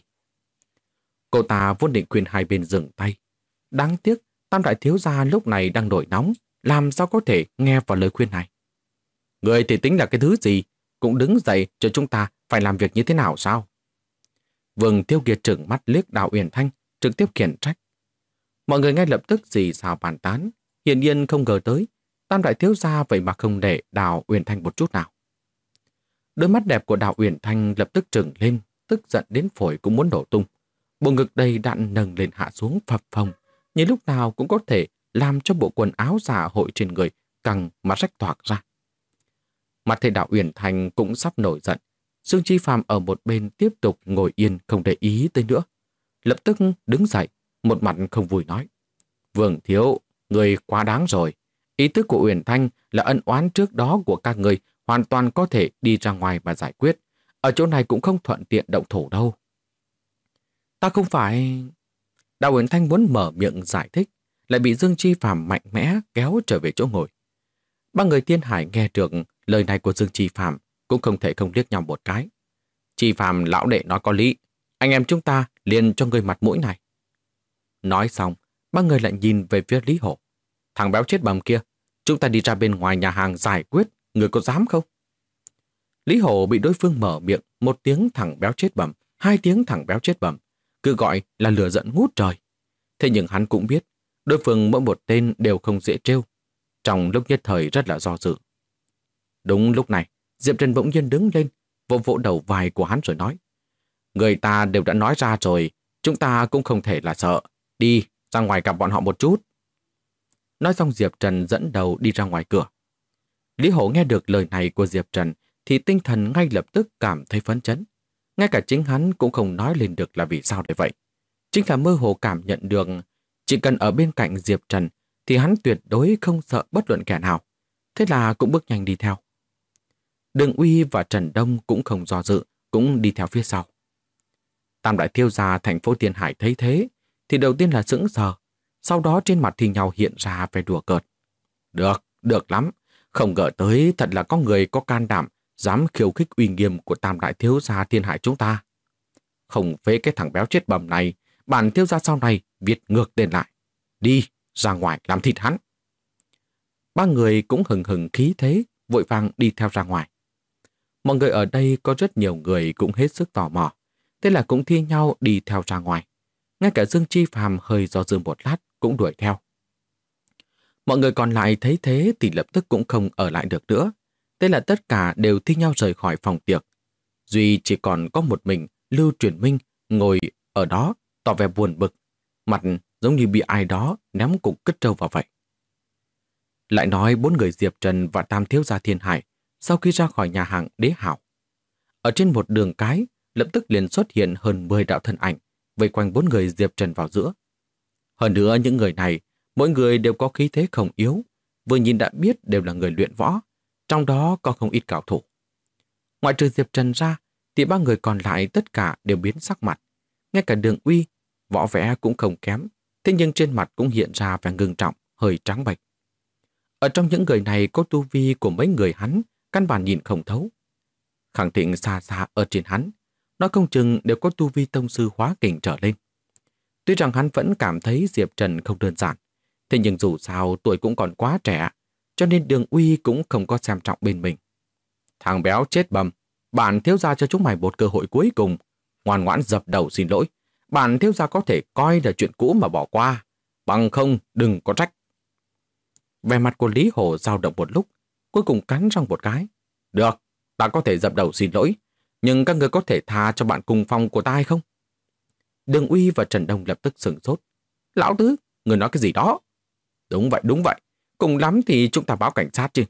Cô ta vốn định khuyên hai bên dừng tay. Đáng tiếc, tam đại thiếu gia lúc này đang nổi nóng, làm sao có thể nghe vào lời khuyên này. Người thì tính là cái thứ gì, cũng đứng dậy cho chúng ta phải làm việc như thế nào sao? Vương Tiêu Kiệt trừng mắt liếc Đào Uyển Thanh, trực tiếp khiển trách. Mọi người ngay lập tức xì xào bàn tán, hiển nhiên không ngờ tới, tam đại thiếu gia vậy mà không để Đào Uyển Thanh một chút nào. Đôi mắt đẹp của Đào Uyển Thanh lập tức trừng lên, tức giận đến phổi cũng muốn nổ tung. Bộ ngực đầy đặn nâng lên hạ xuống phập phồng, như lúc nào cũng có thể làm cho bộ quần áo dạ hội trên người căng mà rách toạc ra. Mặt thấy Đào Uyển Thanh cũng sắp nổi giận, Dương Chi Phàm ở một bên tiếp tục ngồi yên không để ý tới nữa. Lập tức đứng dậy, một mặt không vui nói. Vương thiếu, người quá đáng rồi. Ý thức của Uyển Thanh là ân oán trước đó của các người hoàn toàn có thể đi ra ngoài mà giải quyết. Ở chỗ này cũng không thuận tiện động thủ đâu. Ta không phải... Đào Uyển Thanh muốn mở miệng giải thích, lại bị Dương Chi Phàm mạnh mẽ kéo trở về chỗ ngồi. Ba người Thiên Hải nghe được lời này của Dương Chi Phàm cũng không thể không liếc nhau một cái. Chi Phàm lão đệ nói có lý, anh em chúng ta liền cho người mặt mũi này. Nói xong, ba người lại nhìn về phía Lý Hổ. Thằng béo chết bầm kia, chúng ta đi ra bên ngoài nhà hàng giải quyết, người có dám không? Lý Hổ bị đối phương mở miệng, một tiếng thằng béo chết bầm, hai tiếng thằng béo chết bầm, cứ gọi là lửa giận ngút trời. Thế nhưng hắn cũng biết, đối phương mỗi một tên đều không dễ trêu. Trong lúc nhất thời rất là do dự. Đúng lúc này, Diệp Trần bỗng nhiên đứng lên, vỗ vỗ đầu vai của hắn rồi nói. Người ta đều đã nói ra rồi, chúng ta cũng không thể là sợ. Đi, ra ngoài gặp bọn họ một chút. Nói xong Diệp Trần dẫn đầu đi ra ngoài cửa. Lý Hổ nghe được lời này của Diệp Trần thì tinh thần ngay lập tức cảm thấy phấn chấn. Ngay cả chính hắn cũng không nói lên được là vì sao để vậy. Chính là mơ hồ cảm nhận được chỉ cần ở bên cạnh Diệp Trần thì hắn tuyệt đối không sợ bất luận kẻ nào. Thế là cũng bước nhanh đi theo. Đường Uy và Trần Đông cũng không do dự, cũng đi theo phía sau. Tam đại thiếu gia thành phố Thiên Hải thấy thế thì đầu tiên là sững sờ, sau đó trên mặt thì nhau hiện ra vẻ đùa cợt. Được, được lắm, không ngờ tới thật là có người có can đảm dám khiêu khích uy nghiêm của Tam đại thiếu gia Thiên Hải chúng ta. Không phế cái thằng béo chết bầm này, bản thiếu gia sau này viết ngược tên lại. Đi, ra ngoài làm thịt hắn. Ba người cũng hừng hừng khí thế, vội vàng đi theo ra ngoài. Mọi người ở đây có rất nhiều người cũng hết sức tò mò, thế là cũng thi nhau đi theo ra ngoài. Ngay cả Dương Chi Phàm hơi do dự một lát cũng đuổi theo. Mọi người còn lại thấy thế thì lập tức cũng không ở lại được nữa. Thế là tất cả đều thi nhau rời khỏi phòng tiệc. Duy chỉ còn có một mình Lưu Truyền Minh ngồi ở đó tỏ vẻ buồn bực, mặt giống như bị ai đó ném cục cứt trâu vào vậy. Lại nói 4 người Diệp Trần và Tam thiếu gia Thiên Hải sau khi ra khỏi nhà hàng Đế Hảo. Ở trên một đường cái, lập tức liền xuất hiện hơn 10 đạo thân ảnh, vây quanh 4 người Diệp Trần vào giữa. Hơn nữa những người này, mỗi người đều có khí thế không yếu, vừa nhìn đã biết đều là người luyện võ, trong đó có không ít cao thủ. Ngoại trừ Diệp Trần ra, thì 3 người còn lại tất cả đều biến sắc mặt. Ngay cả Đường Uy, võ vẽ cũng không kém, thế nhưng trên mặt cũng hiện ra vẻ ngưng trọng, hơi trắng bệch. Ở trong những người này có tu vi của mấy người hắn, căn bản nhìn không thấu. Khẳng Thịnh xa xa ở trên hắn, nói không chừng đều có tu vi tông sư hóa kình trở lên. Tuy rằng hắn vẫn cảm thấy Diệp Trần không đơn giản, thế nhưng dù sao tuổi cũng còn quá trẻ, cho nên Đường Uy cũng không có xem trọng bên mình. Thằng béo chết bầm, bản thiếu gia cho chúng mày một cơ hội cuối cùng, ngoan ngoãn dập đầu xin lỗi. Bản thiếu gia có thể coi là chuyện cũ mà bỏ qua, bằng không đừng có trách. Vẻ mặt của Lý Hổ dao động một lúc, cuối cùng cắn răng một cái. Được, ta có thể dập đầu xin lỗi, nhưng các người có thể tha cho bạn cùng phòng của ta hay không? Đường Uy và Trần Đông lập tức sửng sốt. Lão Tứ, người nói cái gì đó? Đúng vậy. Cùng lắm thì chúng ta báo cảnh sát chứ.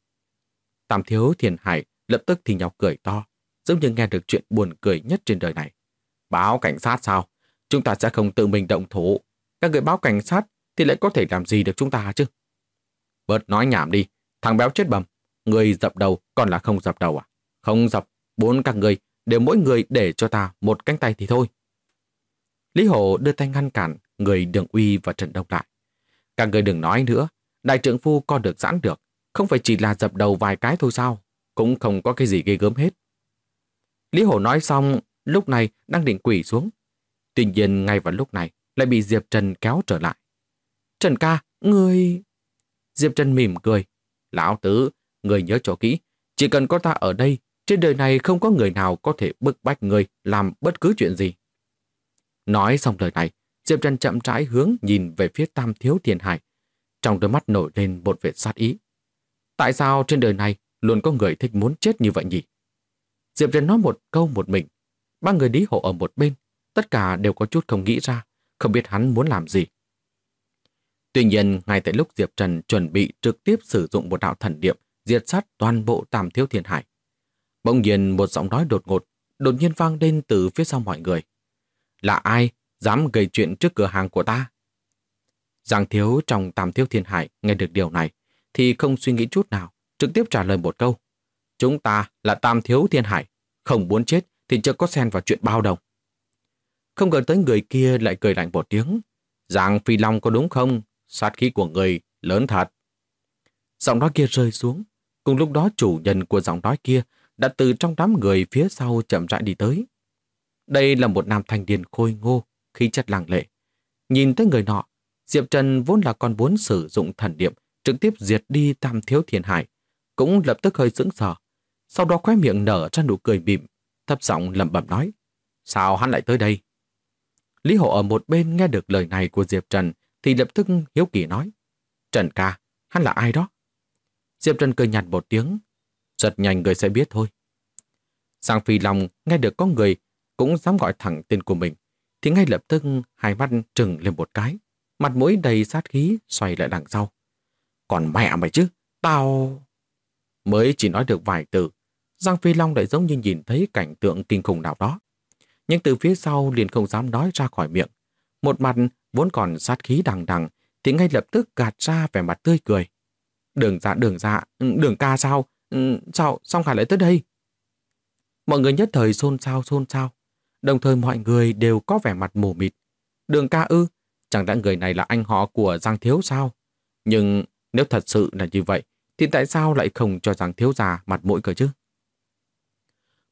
Tam thiếu Thiên Hải lập tức thì nhọc cười to, giống như nghe được chuyện buồn cười nhất trên đời này. Báo cảnh sát sao? Chúng ta sẽ không tự mình động thủ. Các người báo cảnh sát thì lại có thể làm gì được chúng ta chứ? Bớt nói nhảm đi, thằng béo chết bầm. Người dập đầu còn là không dập đầu à? Không dập, 4 các người đều mỗi người để cho ta một cánh tay thì thôi. Lý Hổ đưa tay ngăn cản người Đường Uy và Trần Đông lại. Các người đừng nói nữa, đại trượng phu co được giãn được, không phải chỉ là dập đầu vài cái thôi sao? Cũng không có cái gì ghê gớm hết. Lý Hổ nói xong, lúc này đang định quỳ xuống. Tuy nhiên ngay vào lúc này lại bị Diệp Trần kéo trở lại. Trần ca, ngươi... Diệp Trần mỉm cười. Lão Tứ, người nhớ cho kỹ, chỉ cần có ta ở đây, trên đời này không có người nào có thể bức bách người làm bất cứ chuyện gì. Nói xong lời này, Diệp Trần chậm rãi hướng nhìn về phía Tam thiếu Thiên Hải. Trong đôi mắt nổi lên một vẻ sát ý. Tại sao trên đời này luôn có người thích muốn chết như vậy nhỉ? Diệp Trần nói một câu một mình. 3 người Lý Hổ ở một bên, tất cả đều có chút không nghĩ ra, không biết hắn muốn làm gì. Tuy nhiên, ngay tại lúc Diệp Trần chuẩn bị trực tiếp sử dụng một đạo thần niệm diệt sát toàn bộ Tam thiếu Thiên Hải, bỗng nhiên một giọng nói đột nhiên vang lên từ phía sau mọi người. Là ai dám gây chuyện trước cửa hàng của ta? Giang thiếu trong Tam thiếu Thiên Hải nghe được điều này thì không suy nghĩ chút nào, trực tiếp trả lời một câu. Chúng ta là Tam thiếu Thiên Hải, không muốn chết thì chưa có xen vào chuyện bao đồng. Không ngờ tới người kia lại cười lạnh một tiếng. Giang Phi Long có đúng không? Sát khí của người lớn thật. Giọng nói kia rơi xuống. Cùng lúc đó chủ nhân của giọng nói kia đã từ trong đám người phía sau chậm rãi đi tới. Đây là một nam thanh niên khôi ngô, khí chất lẳng lệ. Nhìn tới người nọ, Diệp Trần vốn là còn muốn sử dụng thần niệm trực tiếp diệt đi Tam thiếu Thiên Hải, cũng lập tức hơi sững sờ. Sau đó khóe miệng nở ra nụ cười mỉm, thấp giọng lẩm bẩm nói: Sao hắn lại tới đây? Lý Hổ ở một bên nghe được lời này của Diệp Trần thì lập tức hiếu kỳ nói: Trần ca, hắn là ai đó? Diệp Trần cười nhạt một tiếng: Rất nhanh người sẽ biết thôi. Giang Phi Long nghe được có người cũng dám gọi thẳng tên của mình thì ngay lập tức hai mắt trừng lên một cái, mặt mũi đầy sát khí xoay lại đằng sau. Còn mẹ mày chứ, tao... Mới chỉ nói được vài từ, Giang Phi Long lại giống như nhìn thấy cảnh tượng kinh khủng nào đó. Nhưng từ phía sau liền không dám nói ra khỏi miệng. Một mặt vốn còn sát khí đằng đằng thì ngay lập tức gạt ra vẻ mặt tươi cười. Đường ca sao? Sao Khải lại tới đây? Mọi người nhất thời xôn xao. Đồng thời mọi người đều có vẻ mặt mù mịt. Đường ca ư? Chẳng lẽ người này là anh họ của Giang thiếu sao? Nhưng nếu thật sự là như vậy thì tại sao lại không cho Giang thiếu già mặt mũi cơ chứ?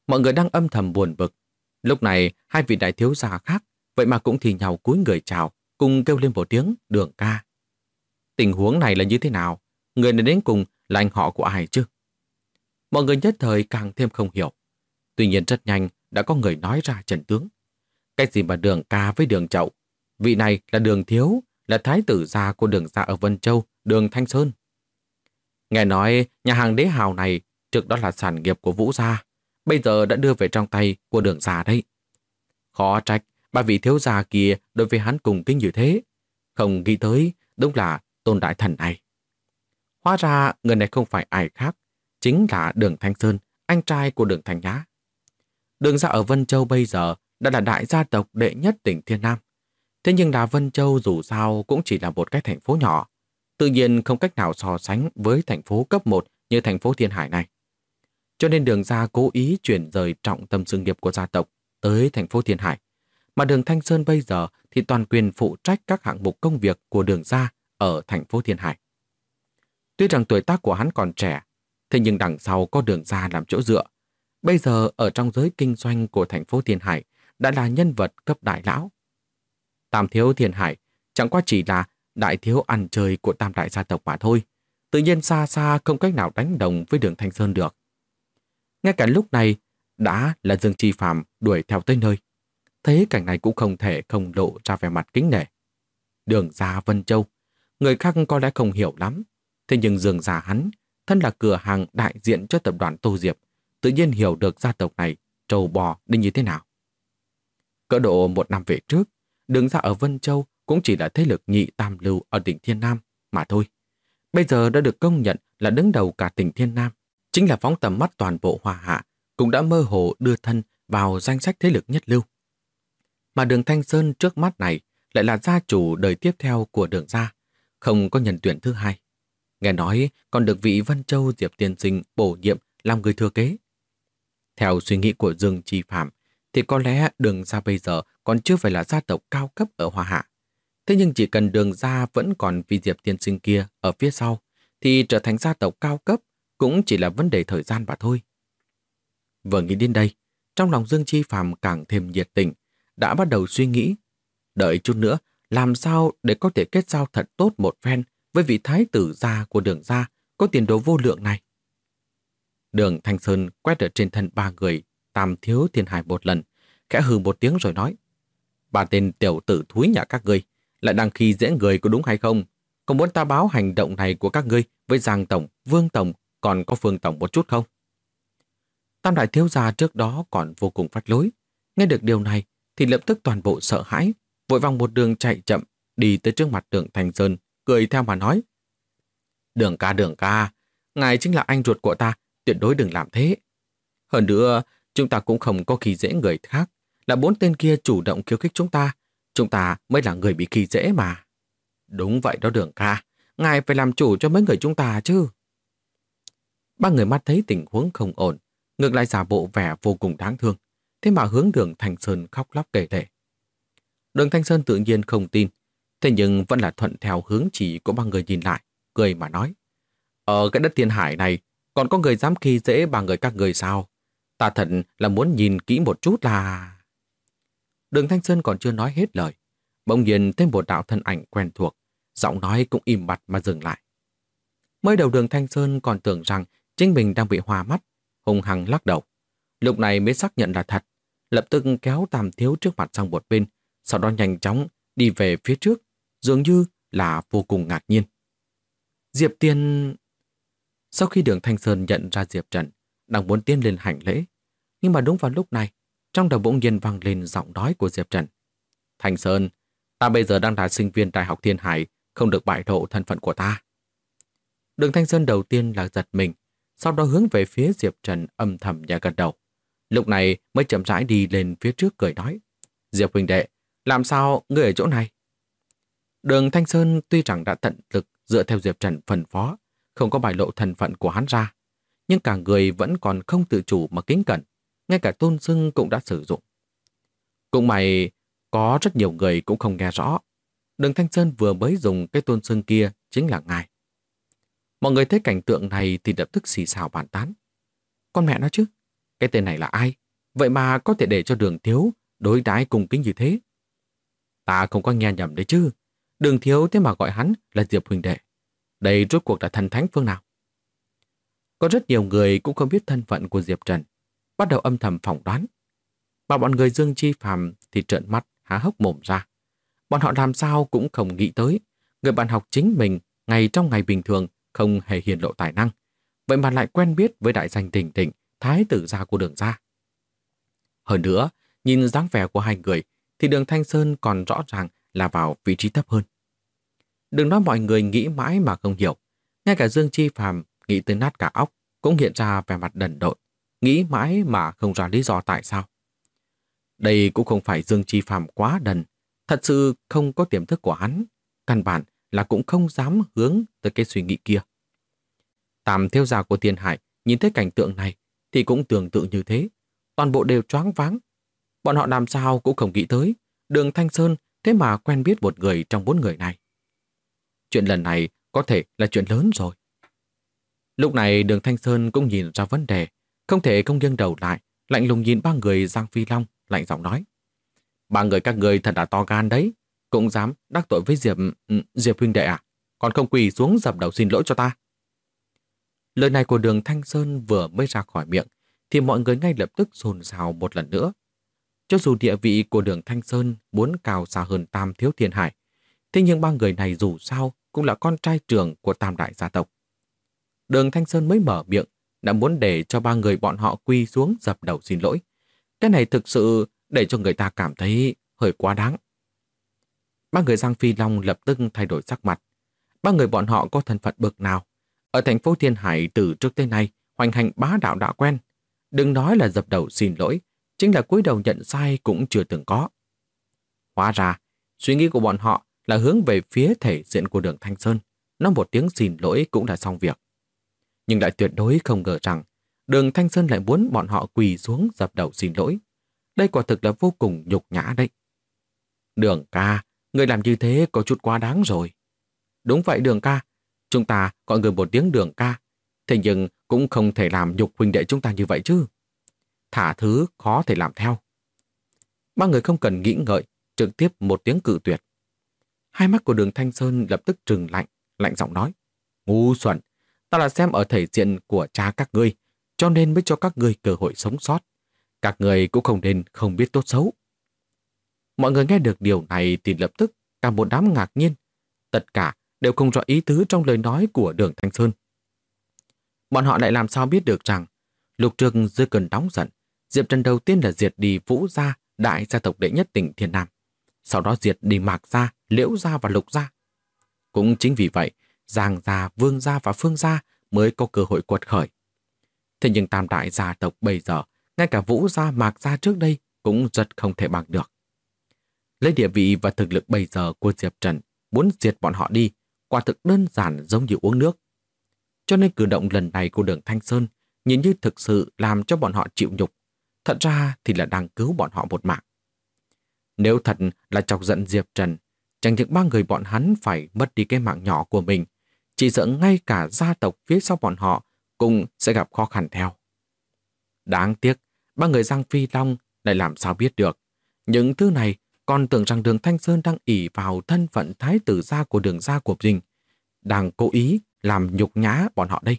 Mọi người đang âm thầm buồn bực. Lúc này, hai vị đại thiếu gia khác, vậy mà cũng thì nhau cúi người chào, cùng kêu lên một tiếng Đường ca. Tình huống này là như thế nào? Người này đến cùng là anh họ của ai chứ? Mọi người nhất thời càng thêm không hiểu. Tuy nhiên rất nhanh đã có người nói ra trận tướng. Cái gì mà Đường ca với Đường Chậu? Vị này là Đường Thiếu, là thái tử gia của Đường gia ở Vân Châu, Đường Thanh Sơn. Nghe nói nhà hàng đế hào này trước đó là sản nghiệp của Vũ gia, bây giờ đã đưa về trong tay của Đường gia đấy. Khó trách ba vị thiếu gia kia đối với hắn cùng kính như thế. Không nghĩ tới đúng là Tôn đại thần này. Hóa ra người này không phải ai khác, chính là Đường Thanh Sơn, anh trai của Đường Thanh Nhã. Đường gia ở Vân Châu bây giờ đã là đại gia tộc đệ nhất tỉnh Thiên Nam. Thế nhưng là Vân Châu dù sao cũng chỉ là một cái thành phố nhỏ, tự nhiên không cách nào so sánh với thành phố cấp 1 như thành phố Thiên Hải này. Cho nên Đường gia cố ý chuyển rời trọng tâm sự nghiệp của gia tộc tới thành phố Thiên Hải. Mà Đường Thanh Sơn bây giờ thì toàn quyền phụ trách các hạng mục công việc của Đường gia ở thành phố Thiên Hải. Tuy rằng tuổi tác của hắn còn trẻ, thế nhưng đằng sau có Đường gia làm chỗ dựa. Bây giờ ở trong giới kinh doanh của thành phố Thiên Hải đã là nhân vật cấp đại lão. Tam thiếu Thiên Hải chẳng qua chỉ là đại thiếu ăn chơi của tam đại gia tộc mà thôi. Tự nhiên xa xa không cách nào đánh đồng với Đường Thanh Sơn được. Ngay cả lúc này đã là Dương Chi Phàm đuổi theo tới nơi. Thấy cảnh này cũng không thể không lộ ra vẻ mặt kính nể. Đường gia Vân Châu, người khác có lẽ không hiểu lắm. Thế nhưng Dương gia hắn, thân là cửa hàng đại diện cho tập đoàn Tô Diệp, tự nhiên hiểu được gia tộc này trâu bò đến như thế nào. Cỡ độ 1 năm về trước, Đường gia ở Vân Châu cũng chỉ là thế lực nhị tam lưu ở tỉnh Thiên Nam mà thôi. Bây giờ đã được công nhận là đứng đầu cả tỉnh Thiên Nam, chính là phóng tầm mắt toàn bộ Hoa Hạ, cũng đã mơ hồ đưa thân vào danh sách thế lực nhất lưu. Mà Đường Thanh Sơn trước mắt này lại là gia chủ đời tiếp theo của Đường gia, không có nhân tuyển thứ hai. Nghe nói còn được vị Vân Châu Diệp tiên sinh bổ nhiệm làm người thừa kế. Theo suy nghĩ của Dương Chi Phạm, thì có lẽ Đường gia bây giờ còn chưa phải là gia tộc cao cấp ở Hoa Hạ. Thế nhưng chỉ cần Đường gia vẫn còn vị Diệp tiên sinh kia ở phía sau, thì trở thành gia tộc cao cấp cũng chỉ là vấn đề thời gian mà thôi. Vừa nghĩ đến đây, trong lòng Dương Chi Phạm càng thêm nhiệt tình, đã bắt đầu suy nghĩ, đợi chút nữa làm sao để có thể kết giao thật tốt một phen với vị thái tử gia của Đường gia có tiền đồ vô lượng này. Đường Thanh Sơn quét ở trên thân 3 người Tam thiếu Thiên Hải một lần, khẽ hừ một tiếng rồi nói: "Ba tên tiểu tử thúi nhà các ngươi lại đang khi dễ người có đúng hay không? Có muốn ta báo hành động này của các ngươi với Giang tổng, Vương tổng, còn có Phương tổng một chút không?" Tam đại thiếu gia trước đó còn vô cùng phách lối, nghe được điều này thì lập tức toàn bộ sợ hãi, vội vòng một đường chạy chậm đi tới trước mặt Đường Thanh Sơn, cười theo mà nói: Đường ca, ngài chính là anh ruột của ta, tuyệt đối đừng làm thế. Hơn nữa, chúng ta cũng không có khi dễ người khác, là 4 tên kia chủ động khiêu khích chúng ta mới là người bị khi dễ mà." "Đúng vậy đó Đường ca, ngài phải làm chủ cho mấy người chúng ta chứ." 3 người mắt thấy tình huống không ổn, ngược lại giả bộ vẻ vô cùng đáng thương, thế mà hướng Đường Thanh Sơn khóc lóc kể lể. Đường Thanh Sơn tự nhiên không tin, thế nhưng vẫn là thuận theo hướng chỉ của 3 người nhìn lại, cười mà nói: "Ở cái đất Thiên Hải này, còn có người dám khi dễ 3 người các người sao? Ta thật là muốn nhìn kỹ một chút là..." Đường Thanh Sơn còn chưa nói hết lời, bỗng nhiên thêm một đạo thân ảnh quen thuộc, giọng nói cũng im bặt mà dừng lại. Mới đầu Đường Thanh Sơn còn tưởng rằng chính mình đang bị hoa mắt, hung hăng lắc đầu. Lúc này mới xác nhận là thật, lập tức kéo Tam thiếu trước mặt sang một bên, sau đó nhanh chóng đi về phía trước, dường như là vô cùng ngạc nhiên. Diệp Tiên... Sau khi Đường Thanh Sơn nhận ra Diệp Trần đang muốn tiến lên hành lễ, nhưng mà đúng vào lúc này, trong đầu bỗng nhiên vang lên giọng nói của Diệp Trần: "Thanh Sơn, ta bây giờ đang là sinh viên Đại học Thiên Hải, không được bại lộ thân phận của ta." Đường Thanh Sơn đầu tiên là giật mình, sau đó hướng về phía Diệp Trần âm thầm nhẹ gật đầu. Lúc này mới chậm rãi đi lên phía trước cười nói: "Diệp huynh đệ, làm sao ngươi ở chỗ này?" Đường Thanh Sơn tuy rằng đã tận lực dựa theo Diệp Trần phân phó, không có bại lộ thân phận của hắn ra, nhưng cả người vẫn còn không tự chủ mà kính cẩn, ngay cả tôn xưng cũng đã sử dụng. Cũng may có rất nhiều người cũng không nghe rõ, Đường Thanh Sơn vừa mới dùng cái tôn xưng kia chính là ngài. Mọi người thấy cảnh tượng này thì lập tức xì xào bàn tán. Con mẹ nó chứ, Cái tên này là ai? Vậy mà có thể để cho Đường thiếu đối đãi cung kính như thế. Ta không có nghe nhầm đấy chứ. Đường thiếu thế mà gọi hắn là Diệp huynh đệ. Đây rốt cuộc là thần thánh phương nào? Có rất nhiều người cũng không biết thân phận của Diệp Trần, bắt đầu âm thầm phỏng đoán. Mà bọn người Dương Chi Phàm thì trợn mắt há hốc mồm ra. Bọn họ làm sao cũng không nghĩ tới, người bạn học chính mình ngày trong ngày bình thường không hề hiển lộ tài năng, vậy mà lại quen biết với đại danh đỉnh đỉnh thái tử gia của Đường gia. Hơn nữa, nhìn dáng vẻ của hai người thì Đường Thanh Sơn còn rõ ràng là vào vị trí thấp hơn. Đừng nói mọi người nghĩ mãi mà không hiểu, ngay cả Dương Chi Phàm nghĩ tới nát cả óc cũng hiện ra vẻ mặt đần độn, nghĩ mãi mà không ra lý do tại sao. Đây cũng không phải Dương Chi Phàm quá đần, thật sự không có tiềm thức của hắn, căn bản là cũng không dám hướng tới cái suy nghĩ kia. Tam thiếu gia của Thiên Hải nhìn thấy cảnh tượng này thì cũng tương tự như thế, toàn bộ đều choáng váng. Bọn họ làm sao cũng không nghĩ tới, Đường Thanh Sơn thế mà quen biết một người trong 4 người này. Chuyện lần này có thể là chuyện lớn rồi. Lúc này Đường Thanh Sơn cũng nhìn ra vấn đề, không thể không nghiêng đầu lại, lạnh lùng nhìn 3 người Giang Phi Long, lạnh giọng nói: 3 người các người thật là to gan đấy, cũng dám đắc tội với Diệp huynh đệ à? Còn không quỳ xuống dập đầu xin lỗi cho ta. Lời này của Đường Thanh Sơn vừa mới ra khỏi miệng thì mọi người ngay lập tức xôn xao một lần nữa. Cho dù địa vị của Đường Thanh Sơn muốn cao xa hơn Tam Thiếu Thiên Hải, thế nhưng 3 người này dù sao cũng là con trai trưởng của Tam đại gia tộc. Đường Thanh Sơn mới mở miệng đã muốn để cho 3 người bọn họ quỳ xuống dập đầu xin lỗi. Cái này thực sự để cho người ta cảm thấy hơi quá đáng. 3 người Giang Phi Long lập tức thay đổi sắc mặt. 3 người bọn họ có thân phận bậc nào? Ở thành phố Thiên Hải từ trước tới nay hoành hành bá đạo đã quen. Đừng nói là dập đầu xin lỗi, chính là cúi đầu nhận sai cũng chưa từng có. Hóa ra, suy nghĩ của bọn họ là hướng về phía thể diện của Đường Thanh Sơn. Nói một tiếng xin lỗi cũng là xong việc. Nhưng lại tuyệt đối không ngờ rằng Đường Thanh Sơn lại muốn bọn họ quỳ xuống dập đầu xin lỗi. Đây quả thực là vô cùng nhục nhã đấy. Đường ca, người làm như thế có chút quá đáng rồi. Đúng vậy Đường ca, chúng ta gọi người một tiếng Đường ca, thế nhưng cũng không thể làm nhục huynh đệ chúng ta như vậy chứ. Thả thứ khó thể làm theo. 3 người không cần nghĩ ngợi, trực tiếp một tiếng cự tuyệt. Hai mắt của Đường Thanh Sơn lập tức trừng lạnh, lạnh giọng nói: ngu xuẩn, ta là xem ở thể diện của cha các ngươi, cho nên mới cho các ngươi cơ hội sống sót. Các người cũng không nên không biết tốt xấu. Mọi người nghe được điều này thì lập tức cả một đám ngạc nhiên. Tất cả đều không rõ ý tứ trong lời nói của Đường Thanh Sơn. Bọn họ lại làm sao biết được rằng lúc trước dưới cơn nóng giận, Diệp Trần đầu tiên là diệt đi Vũ gia, đại gia tộc đệ nhất tỉnh Thiên Nam. Sau đó diệt đi Mạc gia, Liễu gia và Lục gia. Cũng chính vì vậy, Giang gia, Vương gia và Phương gia mới có cơ hội quật khởi. Thế nhưng tam đại gia tộc bây giờ, ngay cả Vũ gia, Mạc gia trước đây cũng rất không thể bằng được. Lấy địa vị và thực lực bây giờ của Diệp Trần, muốn diệt bọn họ đi, quả thực đơn giản giống như uống nước. Cho nên cử động lần này của Đường Thanh Sơn nhìn như thực sự làm cho bọn họ chịu nhục. Thật ra thì là đang cứu bọn họ một mạng. Nếu thật là chọc giận Diệp Trần, chẳng những 3 người bọn hắn phải mất đi cái mạng nhỏ của mình, chỉ sợ ngay cả gia tộc phía sau bọn họ cũng sẽ gặp khó khăn theo. Đáng tiếc, 3 người Giang Phi Long lại làm sao biết được. Những thứ này còn tưởng rằng Đường Thanh Sơn đang ỷ vào thân phận thái tử gia của Đường gia của mình, đang cố ý làm nhục nhã bọn họ đây.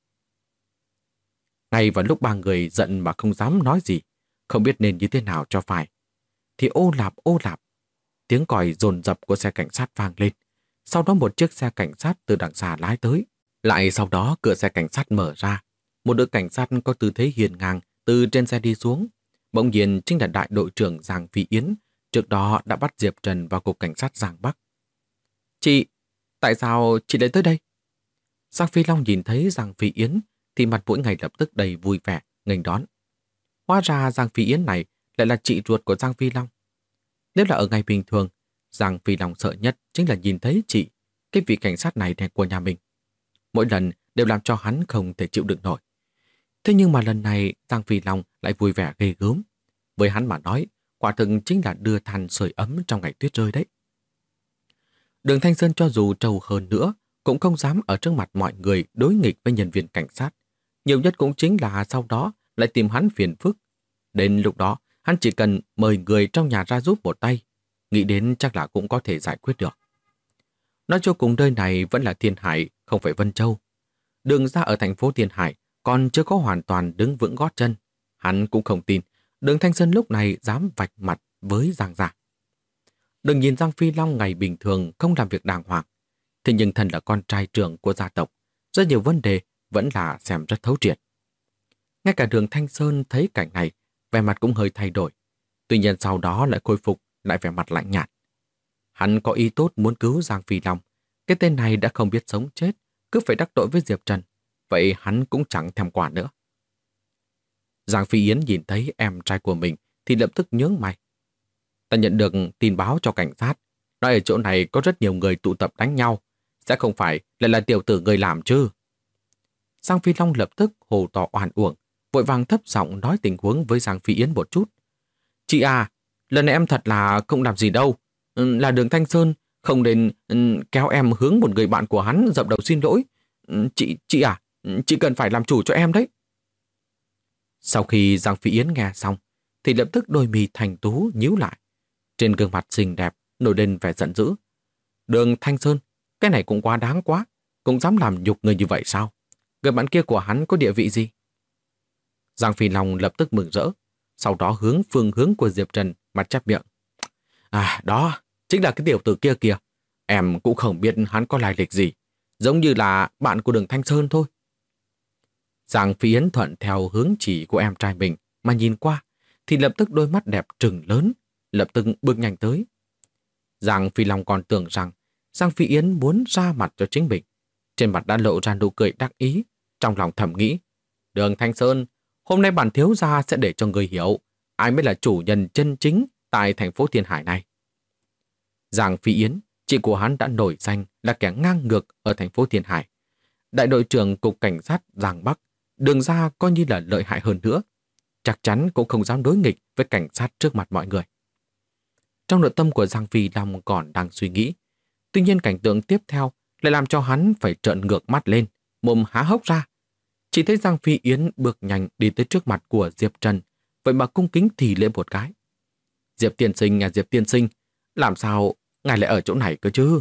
Ngay vào lúc 3 người giận mà không dám nói gì, không biết nên như thế nào cho phải, thì ô lạp, tiếng còi dồn dập của xe cảnh sát vang lên. Sau đó một chiếc xe cảnh sát từ đằng xa lái tới. Lại sau đó cửa xe cảnh sát mở ra. Một đội cảnh sát có tư thế hiền ngang từ trên xe đi xuống. Bỗng nhiên chính là đại đội trưởng Giang Phi Yến, trước đó đã bắt Diệp Trần vào cục cảnh sát Giang Bắc. Chị, tại sao chị lại tới đây? Giang Phi Long nhìn thấy Giang Phi Yến thì mặt mũi ngay lập tức đầy vui vẻ, nghênh đón. Hóa ra Giang Phi Yến này lại là chị ruột của Giang Phi Long. Nếu là ở ngày bình thường, Giang Phi Long sợ nhất chính là nhìn thấy chị, cái vị cảnh sát này của nhà mình. Mỗi lần đều làm cho hắn không thể chịu đựng nổi. Thế nhưng mà lần này Giang Phi Long lại vui vẻ ghê gớm. Với hắn mà nói, quả thực chính là đưa than sưởi ấm trong ngày tuyết rơi đấy. Đường Thanh Sơn cho dù trâu hơn nữa, cũng không dám ở trước mặt mọi người đối nghịch với nhân viên cảnh sát. Nhiều nhất cũng chính là sau đó lại tìm hắn phiền phức. Đến lúc đó, hắn chỉ cần mời người trong nhà ra giúp một tay, nghĩ đến chắc là cũng có thể giải quyết được. Nói cho cùng nơi này vẫn là Thiên Hải, không phải Vân Châu. Đường ra ở thành phố Thiên Hải còn chưa có hoàn toàn đứng vững gót chân. Hắn cũng không tin Đường Thanh Sơn lúc này dám vạch mặt với Giang gia. Đừng nhìn Giang Phi Long ngày bình thường không làm việc đàng hoàng, thế nhưng thân là con trai trưởng của gia tộc, rất nhiều vấn đề vẫn là xem rất thấu triệt. Ngay cả Đường Thanh Sơn thấy cảnh này, vẻ mặt cũng hơi thay đổi. Tuy nhiên sau đó lại khôi phục lại vẻ mặt lạnh nhạt. Hắn có ý tốt muốn cứu Giang Phi Long. Cái tên này đã không biết sống chết, cứ phải đắc tội với Diệp Trần. Vậy hắn cũng chẳng thèm quản nữa. Giang Phi Yến nhìn thấy em trai của mình thì lập tức nhướng mày. Ta nhận được tin báo cho cảnh sát, nói ở chỗ này có rất nhiều người tụ tập đánh nhau. Sẽ không phải lại là tiểu tử người làm chứ? Giang Phi Long lập tức hồ to oan uổng, vội vàng thấp giọng nói tình huống với Giang Phi Yến một chút. Chị à, lần này em thật là không làm gì đâu. Là Đường Thanh Sơn không nên kéo em hướng một người bạn của hắn dập đầu xin lỗi. Chị à, chị cần phải làm chủ cho em đấy. Sau khi Giang Phi Yến nghe xong, thì lập tức đôi mi thành tú nhíu lại. Trên gương mặt xinh đẹp nổi lên vẻ giận dữ. Đường Thanh Sơn, cái này cũng quá đáng quá, cũng dám làm nhục người như vậy sao? Người bạn kia của hắn có địa vị gì? Giang Phi Long lập tức mừng rỡ, sau đó hướng phương hướng của Diệp Trần mặt chép miệng. À đó, chính là cái tiểu tử kia kìa. Em cũng không biết hắn có lai lịch gì, giống như là bạn của Đường Thanh Sơn thôi. Giang Phi Yến thuận theo hướng chỉ của em trai mình mà nhìn qua, thì lập tức đôi mắt đẹp trừng lớn, lập tức bước nhanh tới. Giang Phi Long còn tưởng rằng Giang Phi Yến muốn ra mặt cho chính mình. Trên mặt đã lộ ra nụ cười đắc ý, trong lòng thầm nghĩ. Đường Thanh Sơn, hôm nay bản thiếu gia sẽ để cho người hiểu ai mới là chủ nhân chân chính tại thành phố Thiên Hải này. Giang Phi Yến, chị của hắn đã nổi danh là kẻ ngang ngược ở thành phố Thiên Hải. Đại đội trưởng cục cảnh sát Giang Bắc, Đường ra coi như là lợi hại hơn nữa. Chắc chắn cũng không dám đối nghịch với cảnh sát trước mặt mọi người. Trong nội tâm của Giang Phi Long còn đang suy nghĩ. Tuy nhiên cảnh tượng tiếp theo lại làm cho hắn phải trợn ngược mắt lên, mồm há hốc ra. Chỉ thấy Giang Phi Yến bước nhanh đi tới trước mặt của Diệp Trần, vậy mà cung kính thì lễ một cái. Diệp tiên sinh nhà Diệp tiên sinh, làm sao ngài lại ở chỗ này cơ chứ?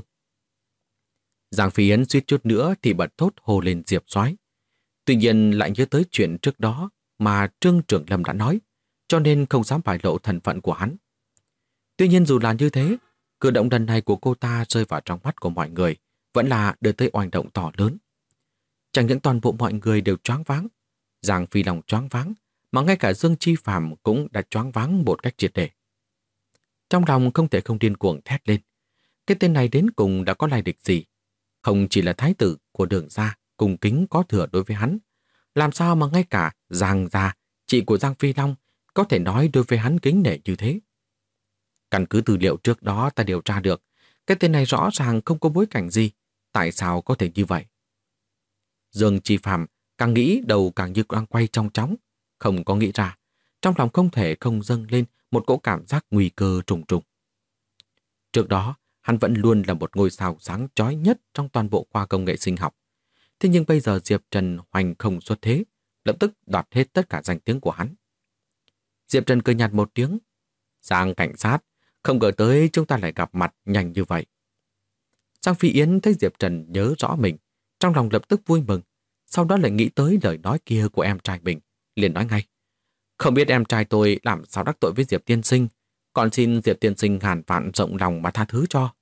Giang Phi Yến suýt chút nữa thì bật thốt hồ lên Diệp Soái. Tuy nhiên lại nhớ tới chuyện trước đó mà Trương Trưởng Lâm đã nói, cho nên không dám bại lộ thân phận của hắn. Tuy nhiên dù là như thế, cử động lần này của cô ta rơi vào trong mắt của mọi người vẫn là đưa tới oanh động to lớn. Chẳng những toàn bộ mọi người đều choáng váng, Giang Phi Long choáng váng, mà ngay cả Dương Chi Phàm cũng đã choáng váng một cách triệt để. Trong lòng không thể không điên cuồng thét lên. Cái tên này đến cùng đã có lai lịch gì? Không chỉ là thái tử của Đường gia cung kính có thừa đối với hắn, làm sao mà ngay cả Giang gia, chị của Giang Phi Long, có thể nói đối với hắn kính nể như thế? Căn cứ tư liệu trước đó ta điều tra được, cái tên này rõ ràng không có bối cảnh gì, tại sao có thể như vậy? Dương Chi Phàm càng nghĩ đầu càng như đang quay trong chóng, không có nghĩ ra, trong lòng không thể không dâng lên một cỗ cảm giác nguy cơ trùng trùng. Trước đó, hắn vẫn luôn là một ngôi sao sáng chói nhất trong toàn bộ khoa công nghệ sinh học. Thế nhưng bây giờ Diệp Trần hoành không xuất thế, lập tức đoạt hết tất cả danh tiếng của hắn. Diệp Trần cười nhạt một tiếng. Giang cảnh sát, không ngờ tới chúng ta lại gặp mặt nhanh như vậy. Giang Phi Yến thấy Diệp Trần nhớ rõ mình, trong lòng lập tức vui mừng, sau đó lại nghĩ tới lời nói kia của em trai mình, liền nói ngay. Không biết em trai tôi làm sao đắc tội với Diệp tiên sinh, còn xin Diệp tiên sinh ngàn vạn rộng lòng mà tha thứ cho.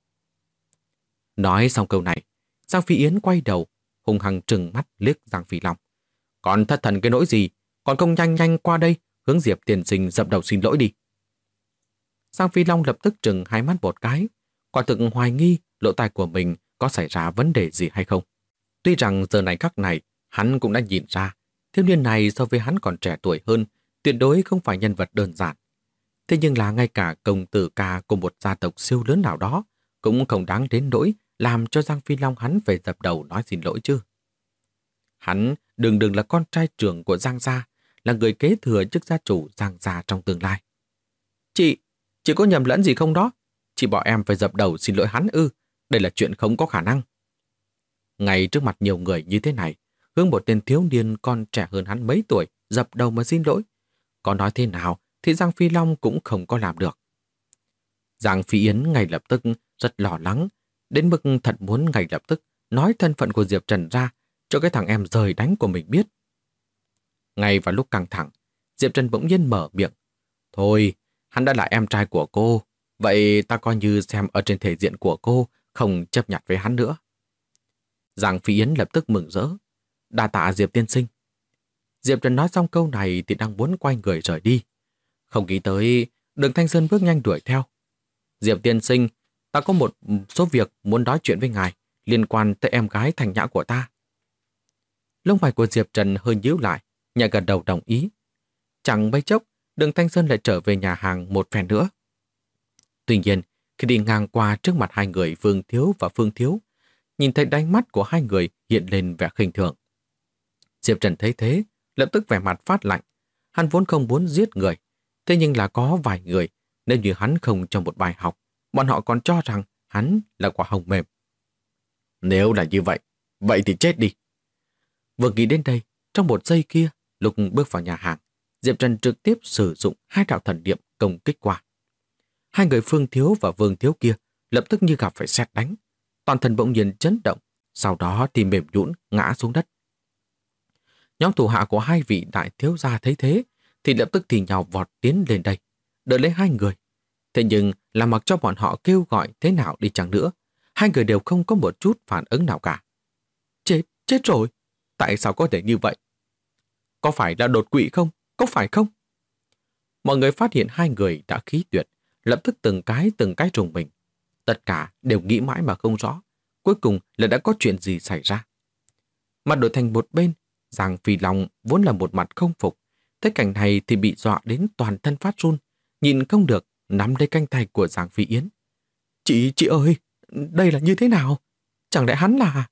Nói xong câu này, Giang Phi Yến quay đầu, hung hăng trừng mắt liếc Giang Phi Long. Còn thất thần cái nỗi gì, còn không nhanh nhanh qua đây, hướng Diệp tiên sinh dập đầu xin lỗi đi. Giang Phi Long lập tức trừng hai mắt một cái, quả thực hoài nghi lỗ tai của mình có xảy ra vấn đề gì hay không. Tuy rằng giờ này khắc này, hắn cũng đã nhìn ra, thiếu niên này so với hắn còn trẻ tuổi hơn, tuyệt đối không phải nhân vật đơn giản. Thế nhưng là ngay cả công tử ca của một gia tộc siêu lớn nào đó cũng không đáng đến nỗi làm cho Giang Phi Long hắn về dập đầu nói xin lỗi chứ. Hắn đừng là con trai trưởng của Giang gia, là người kế thừa chức gia chủ Giang gia trong tương lai. Chị có nhầm lẫn gì không đó? Chị bảo em phải dập đầu xin lỗi hắn ư? Đây là chuyện không có khả năng. Ngay trước mặt nhiều người như thế này, hướng một tên thiếu niên con trẻ hơn hắn mấy tuổi dập đầu mà xin lỗi. Có nói thế nào thì Giang Phi Long cũng không có làm được. Giang Phi Yến ngay lập tức rất lo lắng, đến mức thật muốn ngay lập tức nói thân phận của Diệp Trần ra cho cái thằng em rời đánh của mình biết. Ngay vào lúc căng thẳng, Diệp Trần bỗng nhiên mở miệng. Thôi, hắn đã là em trai của cô, vậy ta coi như xem ở trên thể diện của cô, không chấp nhặt với hắn nữa. Giang Phi Yến lập tức mừng rỡ. Đa tạ Diệp tiên sinh. Diệp Trần nói xong câu này thì đang muốn quay người rời đi. Không nghĩ tới, Đường Thanh Sơn bước nhanh đuổi theo. Diệp tiên sinh, ta có một số việc muốn nói chuyện với ngài liên quan tới em gái Thành Nhã của ta. Lông mày của Diệp Trần hơi nhíu lại, nhà gật đầu đồng ý. Chẳng mấy chốc, Đường Thanh Sơn lại trở về nhà hàng một phen nữa. Tuy nhiên, khi đi ngang qua trước mặt hai người Vương Thiếu và Phương Thiếu, nhìn thấy ánh mắt của hai người hiện lên vẻ khinh thường. Diệp Trần thấy thế, lập tức vẻ mặt phát lạnh. Hắn vốn không muốn giết người, thế nhưng là có vài người, nếu như hắn không cho một bài học, bọn họ còn cho rằng hắn là quả hồng mềm. Nếu là như vậy, vậy thì chết đi. Vừa nghĩ đến đây, trong một giây kia, lúc bước vào nhà hàng, Diệp Trần trực tiếp sử dụng hai đạo thần niệm công kích qua. Hai người Phương Thiếu và Vương Thiếu kia lập tức như gặp phải sét đánh. Toàn thân bỗng nhiên chấn động, sau đó thì mềm nhũn ngã xuống đất. Nhóm thủ hạ của hai vị đại thiếu gia thấy thế, thì lập tức thì nhào vọt tiến lên đây, đợi lấy hai người. Thế nhưng là mặc cho bọn họ kêu gọi thế nào đi chăng nữa, hai người đều không có một chút phản ứng nào cả. Chết rồi! Tại sao có thể như vậy? Có phải là đột quỵ không? Có phải không? Mọi người phát hiện hai người đã khí tuyệt, lập tức từng cái trùng mình. Tất cả đều nghĩ mãi mà không rõ. Cuối cùng là đã có chuyện gì xảy ra. Mặt đổi thành một bên, Giang Phi Long vốn là một mặt không phục. Thấy cảnh này thì bị dọa đến toàn thân phát run. Nhìn không được, nắm lấy cánh tay của Giang Phi Yến. Chị ơi, đây là như thế nào? Chẳng lẽ hắn là...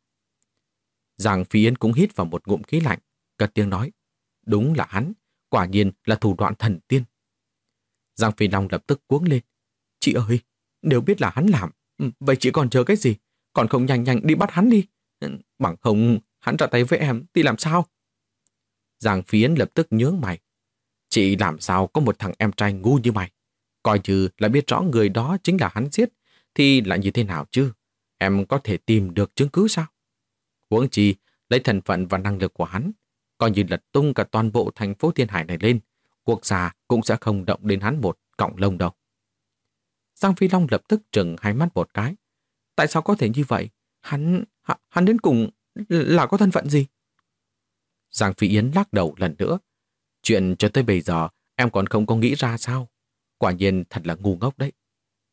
Giang Phi Yến cũng hít vào một ngụm khí lạnh, cất tiếng nói. Đúng là hắn, quả nhiên là thủ đoạn thần tiên. Giang Phi Long lập tức cuống lên. Chị ơi, nếu biết là hắn làm, vậy chị còn chờ cái gì? Còn không nhanh nhanh đi bắt hắn đi. Bằng không, hắn ra tay với em thì làm sao? Giang Phi Yến lập tức nhướng mày. Chị làm sao có một thằng em trai ngu như mày? Coi như là biết rõ người đó chính là hắn giết, thì lại như thế nào chứ? Em có thể tìm được chứng cứ sao? Huống chi, lấy thân phận và năng lực của hắn, coi như lật tung cả toàn bộ thành phố Thiên Hải này lên, quốc gia cũng sẽ không động đến hắn một cọng lông đâu. Giang Phi Long lập tức trừng hai mắt một cái. Tại sao có thể như vậy? Hắn đến cùng là có thân phận gì? Giang Phi Yến lắc đầu lần nữa. Chuyện cho tới bây giờ em còn không có nghĩ ra sao? Quả nhiên thật là ngu ngốc đấy.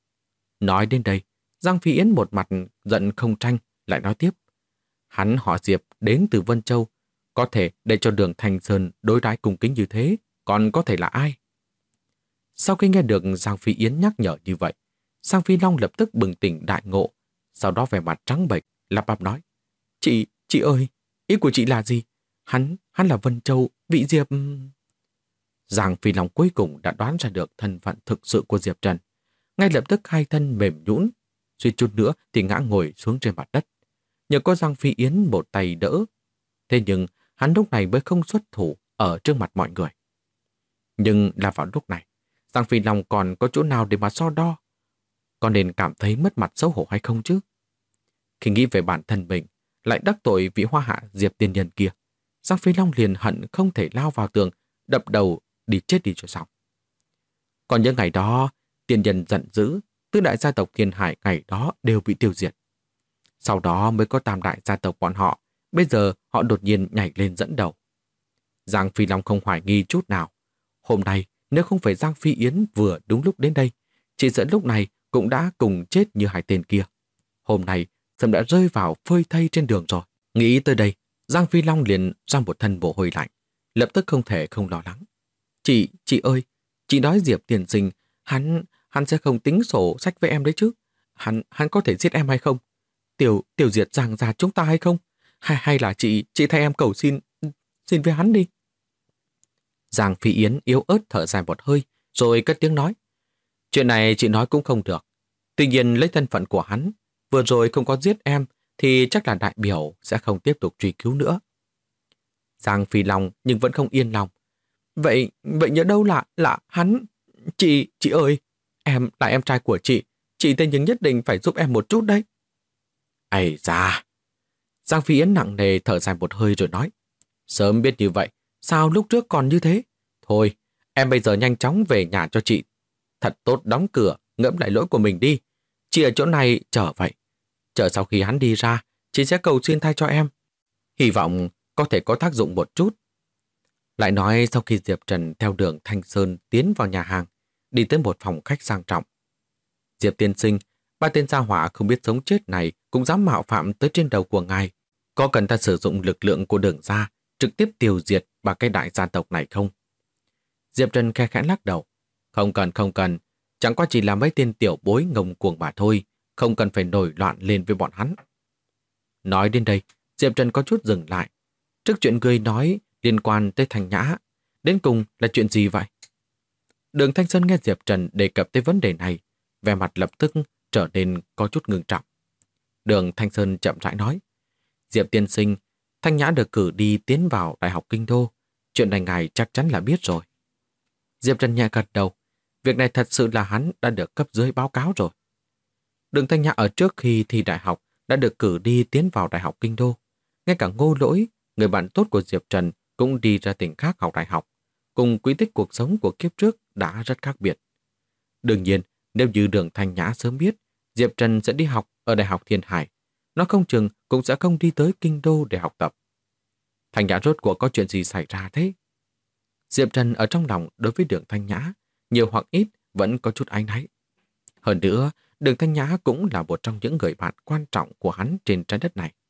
Nói đến đây, Giang Phi Yến một mặt giận không tranh, lại nói tiếp. Hắn họ Diệp đến từ Vân Châu, có thể để cho Đường Thanh Sơn đối đãi cung kính như thế, còn có thể là ai? Sau khi nghe được Giang Phi Yến nhắc nhở như vậy, Giang Phi Long lập tức bừng tỉnh đại ngộ, sau đó vẻ mặt trắng bệch, lắp bắp nói. Chị ơi, ý của chị là gì? Hắn là Vân Châu, vị Diệp... Giang Phi Long cuối cùng đã đoán ra được thân phận thực sự của Diệp Trần. Ngay lập tức hai thân mềm nhũn, suýt chút nữa thì ngã ngồi xuống trên mặt đất. Nhờ có Giang Phi Yến một tay đỡ. Thế nhưng hắn lúc này mới không xuất thủ ở trước mặt mọi người. Nhưng là vào lúc này, Giang Phi Long còn có chỗ nào để mà so đo? Có nên cảm thấy mất mặt xấu hổ hay không chứ? Khi nghĩ về bản thân mình, lại đắc tội vị hoa hạ Diệp tiên nhân kia, Giang Phi Long liền hận không thể lao vào tường, đập đầu đi chết đi cho xong. Còn những ngày đó, tiên nhân giận dữ, tứ đại gia tộc Thiên Hải ngày đó đều bị tiêu diệt. Sau đó mới có tam đại gia tộc bọn họ, bây giờ họ đột nhiên nhảy lên dẫn đầu. Giang Phi Long không hoài nghi chút nào. Hôm nay, nếu không phải Giang Phi Yến vừa đúng lúc đến đây, chỉ sợ lúc này cũng đã cùng chết như hai tên kia. Hôm nay, Sâm đã rơi vào phơi thây trên đường rồi. Nghĩ tới đây, Giang Phi Long liền ra một thân mồ hôi lạnh, lập tức không thể không lo lắng. Chị ơi, chị nói Diệp tiền sinh, hắn sẽ không tính sổ sách với em đấy chứ. Hắn có thể giết em hay không? Tiểu diệt Giang gia chúng ta hay không? Hay là chị thay em cầu xin với hắn đi. Giang Phi Yến yếu ớt thở dài một hơi, rồi cất tiếng nói. Chuyện này chị nói cũng không được. Tuy nhiên lấy thân phận của hắn, vừa rồi không có giết em, thì chắc là đại biểu sẽ không tiếp tục truy cứu nữa. Giang Phi Long nhưng vẫn không yên lòng. vậy nhớ đâu là hắn? Chị ơi, em là em trai của chị thế nhưng nhất định phải giúp em một chút đấy. Ây da! Giang Phi Yến nặng nề thở dài một hơi rồi nói, sớm biết như vậy, sao lúc trước còn như thế? Thôi, em bây giờ nhanh chóng về nhà cho chị. Thật tốt đóng cửa, ngẫm lại lỗi của mình đi. Chị ở chỗ này chờ vậy. Chờ sau khi hắn đi ra, chị sẽ cầu xin thay cho em. Hy vọng có thể có tác dụng một chút. Lại nói sau khi Diệp Trần theo đường Thanh Sơn tiến vào nhà hàng, đi tới một phòng khách sang trọng. Diệp tiên sinh, ba tên gia hỏa không biết sống chết này cũng dám mạo phạm tới trên đầu của ngài. Có cần ta sử dụng lực lượng của đường gia trực tiếp tiêu diệt ba cái đại gia tộc này không? Diệp Trần khe khẽ lắc đầu. Không cần. Chẳng qua chỉ là mấy tên tiểu bối ngông cuồng mà thôi. Không cần phải nổi loạn lên với bọn hắn. Nói đến đây, Diệp Trần có chút dừng lại. Trước chuyện người nói liên quan tới Thanh Nhã, đến cùng là chuyện gì vậy? Đường Thanh Sơn nghe Diệp Trần đề cập tới vấn đề này, vẻ mặt lập tức trở nên có chút ngưng trọng. Đường Thanh Sơn chậm rãi nói, Diệp tiên sinh, Thanh Nhã được cử đi tiến vào Đại học Kinh Đô. Chuyện này ngài chắc chắn là biết rồi. Diệp Trần nhẹ gật đầu. Việc này thật sự là hắn đã được cấp dưới báo cáo rồi. Đường Thanh Nhã ở trước khi thi đại học đã được cử đi tiến vào Đại học Kinh Đô. Ngay cả Ngô Lỗi, người bạn tốt của Diệp Trần, cũng đi ra tỉnh khác học đại học. Cùng quy tích cuộc sống của kiếp trước đã rất khác biệt. Đương nhiên, nếu như Đường Thanh Nhã sớm biết Diệp Trần sẽ đi học ở Đại học Thiên Hải, nó không chừng cũng sẽ không đi tới Kinh Đô để học tập. Thanh Nhã rốt cuộc có chuyện gì xảy ra thế? Diệp Trần ở trong lòng đối với Đường Thanh Nhã, nhiều hoặc ít vẫn có chút áy náy. Hơn nữa, Đường Thanh Nhã cũng là một trong những người bạn quan trọng của hắn trên trái đất này.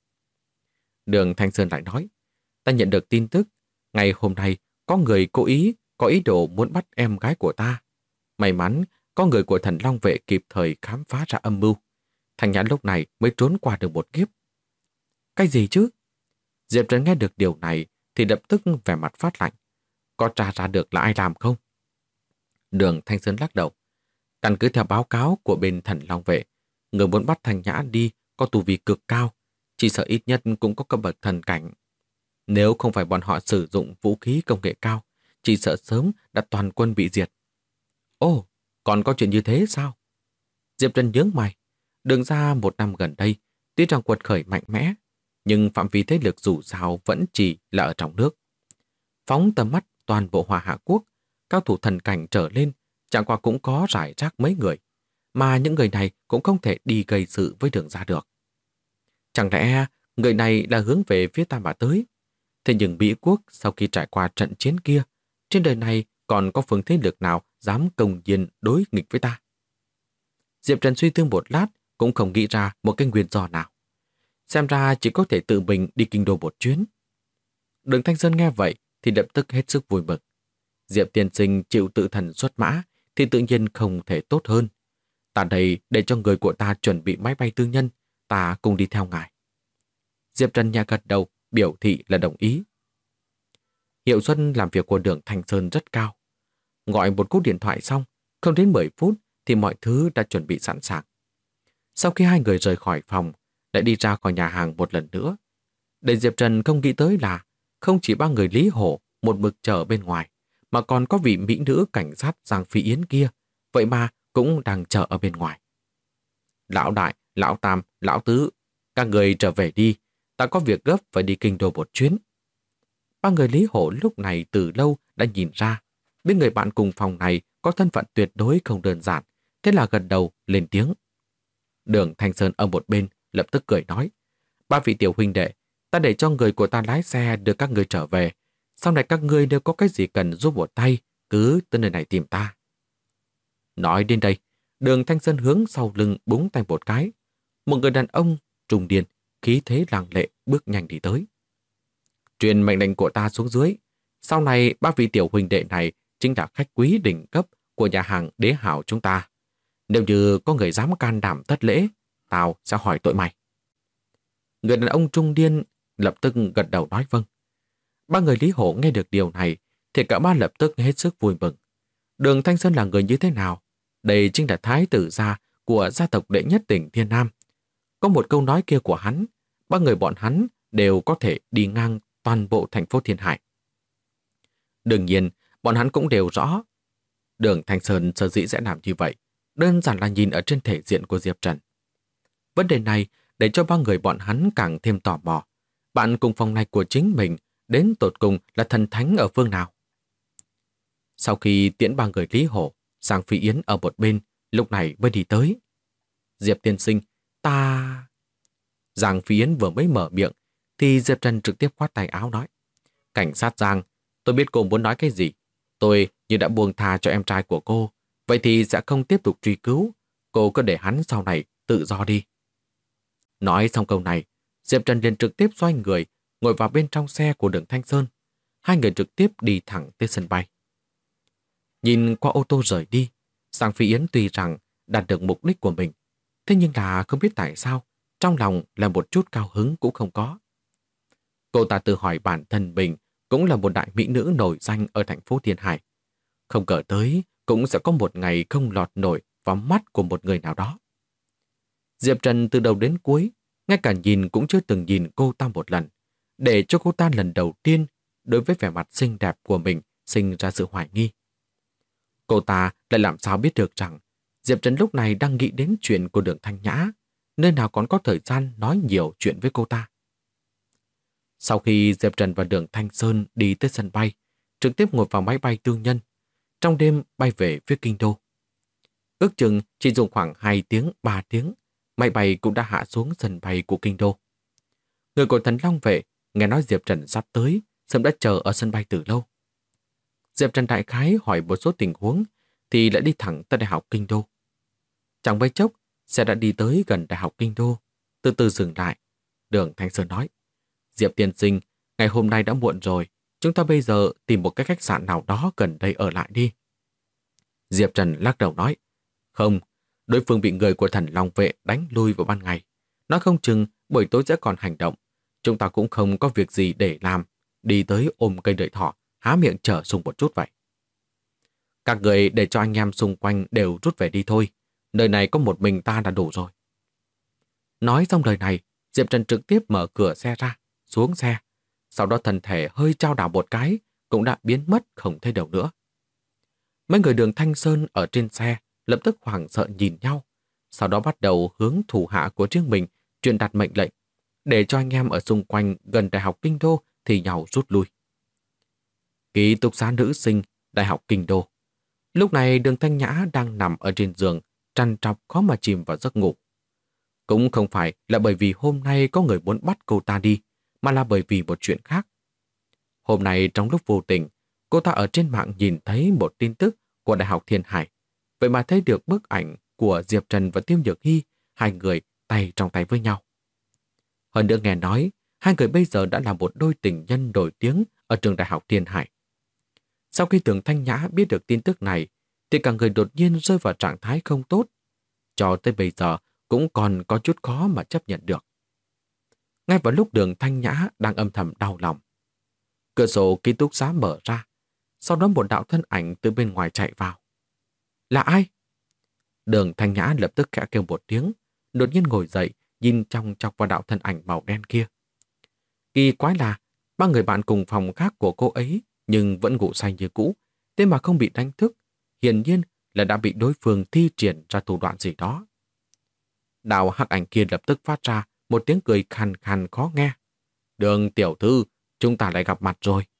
Đường Thanh Sơn lại nói, ta nhận được tin tức, ngày hôm nay có người có ý đồ muốn bắt em gái của ta. May mắn, có người của Thần Long Vệ kịp thời khám phá ra âm mưu. Thanh Nhã lúc này mới trốn qua được một kiếp. Cái gì chứ? Diệp Trần nghe được điều này thì lập tức vẻ mặt phát lạnh. Có tra ra được là ai làm không? Đường Thanh Sơn lắc đầu. Căn cứ theo báo cáo của bên Thần Long Vệ, người muốn bắt Thanh Nhã đi có tu vi cực cao, chỉ sợ ít nhất cũng có cấp bậc thần cảnh. Nếu không phải bọn họ sử dụng vũ khí công nghệ cao, chỉ sợ sớm đã toàn quân bị diệt. Ồ, còn có chuyện như thế sao? Diệp Trần nhướng mày. Đường ra một năm gần đây, tuy rằng quật khởi mạnh mẽ, nhưng phạm vi thế lực dù sao vẫn chỉ là ở trong nước. Phóng tầm mắt toàn bộ Hòa Hạ Quốc, cao thủ thần cảnh trở lên, chẳng qua cũng có rải rác mấy người, mà những người này cũng không thể đi gây sự với Đường ra được. Chẳng lẽ người này là hướng về phía ta mà tới? Thế nhưng Mỹ Quốc sau khi trải qua trận chiến kia, trên đời này còn có phương thế lực nào dám công nhiên đối nghịch với ta? Diệp Trần suy tư một lát cũng không nghĩ ra một cái nguyên do nào. Xem ra chỉ có thể tự mình đi Kinh Đô một chuyến. Đường Thanh Sơn nghe vậy thì lập tức hết sức vui mừng. Diệp tiên sinh chịu tự thần xuất mã thì tự nhiên không thể tốt hơn. Ta đây để cho người của ta chuẩn bị máy bay tư nhân, ta cùng đi theo ngài. Diệp Trần nhẹ gật đầu, biểu thị là đồng ý. Hiệu suất làm việc của Đường Thanh Sơn rất cao. Gọi một cú điện thoại xong, không đến 10 phút thì mọi thứ đã chuẩn bị sẵn sàng. Sau khi hai người rời khỏi phòng, lại đi ra khỏi nhà hàng một lần nữa. Để Diệp Trần không nghĩ tới là không chỉ ba người Lý Hổ một mực chờ bên ngoài, mà còn có vị mỹ nữ cảnh sát Giang Phi Yến kia, vậy mà cũng đang chờ ở bên ngoài. Lão Đại, Lão Tam, Lão Tứ, các người trở về đi, ta có việc gấp phải đi Kinh Đô một chuyến. Ba người Lý Hổ lúc này từ lâu đã nhìn ra, bên người bạn cùng phòng này có thân phận tuyệt đối không đơn giản, thế là gật đầu lên tiếng. Đường Thanh Sơn ở một bên lập tức cười nói, ba vị tiểu huynh đệ, ta để cho người của ta lái xe đưa các người trở về. Sau này các ngươi nếu có cái gì cần giúp một tay, cứ tới nơi này tìm ta. Nói đến đây, Đường Thanh Sơn hướng sau lưng búng tay một cái. Một người đàn ông trùng điền, khí thế làng lệ bước nhanh đi tới. Truyền mệnh lệnh của ta xuống dưới. Sau này ba vị tiểu huynh đệ này chính là khách quý đỉnh cấp của nhà hàng Đế Hảo chúng ta. Nếu như có người dám can đảm thất lễ, tao sẽ hỏi tội mày. Người đàn ông trung niên lập tức gật đầu nói vâng. Ba người Lý Hổ nghe được điều này thì cả ba lập tức hết sức vui mừng. Đường Thanh Sơn là người như thế nào? Đây chính là thái tử gia của gia tộc đệ nhất tỉnh Thiên Nam. Có một câu nói kia của hắn, ba người bọn hắn đều có thể đi ngang toàn bộ thành phố Thiên Hải. Đương nhiên, bọn hắn cũng đều rõ. Đường Thanh Sơn sở dĩ sẽ làm như vậy, đơn giản là nhìn ở trên thể diện của Diệp Trần. Vấn đề này để cho ba người bọn hắn càng thêm tò mò. Bạn cùng phòng này của chính mình đến tột cùng là thần thánh ở phương nào? Sau khi tiễn ba người Lý Hổ, Giang Phi Yến ở một bên, lúc này mới đi tới. Diệp tiên sinh, ta... Giang Phi Yến vừa mới mở miệng, thì Diệp Trần trực tiếp khoát tay áo nói. Cảnh sát Giang, tôi biết cô muốn nói cái gì. Tôi như đã buông tha cho em trai của cô, vậy thì sẽ không tiếp tục truy cứu. Cô cứ để hắn sau này tự do đi. Nói xong câu này, Diệp Trần liền trực tiếp xoay người, ngồi vào bên trong xe của Đường Thanh Sơn. Hai người trực tiếp đi thẳng tới sân bay. Nhìn qua ô tô rời đi, Giang Phi Yến tuy rằng đạt được mục đích của mình, thế nhưng là không biết tại sao, trong lòng là một chút cao hứng cũng không có. Cô ta tự hỏi bản thân mình cũng là một đại mỹ nữ nổi danh ở thành phố Thiên Hải. Không ngờ tới cũng sẽ có một ngày không lọt nổi vào mắt của một người nào đó. Diệp Trần từ đầu đến cuối, ngay cả nhìn cũng chưa từng nhìn cô ta một lần, để cho cô ta lần đầu tiên đối với vẻ mặt xinh đẹp của mình sinh ra sự hoài nghi. Cô ta lại làm sao biết được rằng Diệp Trần lúc này đang nghĩ đến chuyện của Đường Thanh Nhã, nơi nào còn có thời gian nói nhiều chuyện với cô ta. Sau khi Diệp Trần và Đường Thanh Sơn đi tới sân bay, trực tiếp ngồi vào máy bay tư nhân, trong đêm bay về phía Kinh Đô. Ước chừng chỉ dùng khoảng 2 tiếng, 3 tiếng, máy bay cũng đã hạ xuống sân bay của Kinh Đô. Người của Thần Long Vệ nghe nói Diệp Trần sắp tới, sớm đã chờ ở sân bay từ lâu. Diệp Trần đại khái hỏi một số tình huống thì lại đi thẳng tới Đại học Kinh Đô. Chẳng mấy chốc, xe đã đi tới gần Đại học Kinh Đô, từ từ dừng lại. Đường Thanh Sơn nói, Diệp tiên sinh, ngày hôm nay đã muộn rồi, chúng ta bây giờ tìm một cái khách sạn nào đó gần đây ở lại đi. Diệp Trần lắc đầu nói, không, đối phương bị người của Thần Long Vệ đánh lui vào ban ngày. Nói không chừng buổi tối sẽ còn hành động. Chúng ta cũng không có việc gì để làm, đi tới ôm cây đợi thỏ, há miệng trở sung một chút vậy. Các người để cho anh em xung quanh đều rút về đi thôi. Nơi này có một mình ta đã đủ rồi. Nói xong lời này, Diệp Trần trực tiếp mở cửa xe ra, xuống xe. Sau đó thân thể hơi trao đảo một cái, cũng đã biến mất không thấy đâu nữa. Mấy người Đường Thanh Sơn ở trên xe lập tức hoảng sợ nhìn nhau. Sau đó bắt đầu hướng thủ hạ của riêng mình truyền đạt mệnh lệnh, để cho anh em ở xung quanh gần Đại học Kinh Đô thì nhau rút lui. Ký túc xá nữ sinh Đại học Kinh Đô. Lúc này Đường Thanh Nhã đang nằm ở trên giường, trằn trọc khó mà chìm vào giấc ngủ. Cũng không phải là bởi vì hôm nay có người muốn bắt cô ta đi, mà là bởi vì một chuyện khác. Hôm nay trong lúc vô tình, cô ta ở trên mạng nhìn thấy một tin tức của Đại học Thiên Hải. Vậy mà thấy được bức ảnh của Diệp Trần và Tiêu Nhược Hy, hai người tay trong tay với nhau. Hơn nữa nghe nói, hai người bây giờ đã là một đôi tình nhân nổi tiếng ở trường Đại học Thiên Hải. Sau khi Đường Thanh Nhã biết được tin tức này, thì cả người đột nhiên rơi vào trạng thái không tốt. Cho tới bây giờ cũng còn có chút khó mà chấp nhận được. Ngay vào lúc Đường Thanh Nhã đang âm thầm đau lòng, cửa sổ ký túc xá mở ra, sau đó một đạo thân ảnh từ bên ngoài chạy vào. Là ai? Đường Thanh Nhã lập tức khẽ kêu một tiếng, đột nhiên ngồi dậy, nhìn chòng chọc vào đạo thân ảnh màu đen kia. Kỳ quái là, ba người bạn cùng phòng khác của cô ấy nhưng vẫn ngủ say như cũ, thế mà không bị đánh thức, hiển nhiên là đã bị đối phương thi triển ra thủ đoạn gì đó. Đạo hắc ảnh kia lập tức phát ra một tiếng cười khàn khàn khó nghe. Đường tiểu thư, chúng ta lại gặp mặt rồi.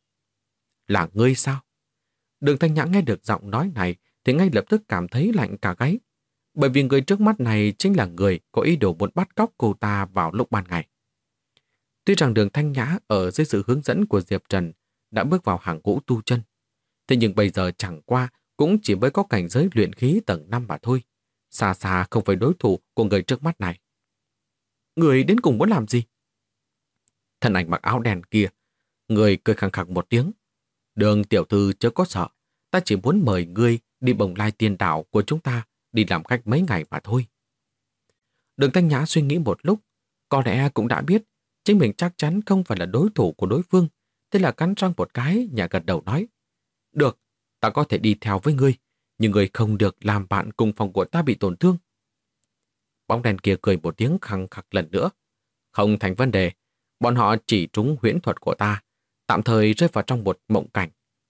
Là ngươi sao? Đường Thanh Nhã nghe được giọng nói này thì ngay lập tức cảm thấy lạnh cả gáy, bởi vì người trước mắt này chính là người có ý đồ muốn bắt cóc cô ta vào lúc ban ngày. Tuy rằng Đường Thanh Nhã ở dưới sự hướng dẫn của Diệp Trần đã bước vào hàng ngũ tu chân, thế nhưng bây giờ chẳng qua cũng chỉ mới có cảnh giới luyện khí tầng 5 mà thôi, xa xa không phải đối thủ của người trước mắt này. Người đến cùng muốn làm gì? Thân ảnh mặc áo đen kia, người cười khẳng khặc một tiếng. Đường tiểu thư chớ có sợ, ta chỉ muốn mời ngươi đi Bồng Lai Tiên Đảo của chúng ta đi làm khách mấy ngày mà thôi. Đường Thanh Nhã suy nghĩ một lúc, có lẽ cũng đã biết chính mình chắc chắn không phải là đối thủ của đối phương, thế là cắn răng một cái, nhả gật đầu nói. Được, ta có thể đi theo với ngươi, nhưng ngươi không được làm bạn cùng phòng của ta bị tổn thương. Bóng đèn kia cười một tiếng khăng khặc lần nữa. Không thành vấn đề, bọn họ chỉ trúng huyễn thuật của ta, tạm thời rơi vào trong một mộng cảnh.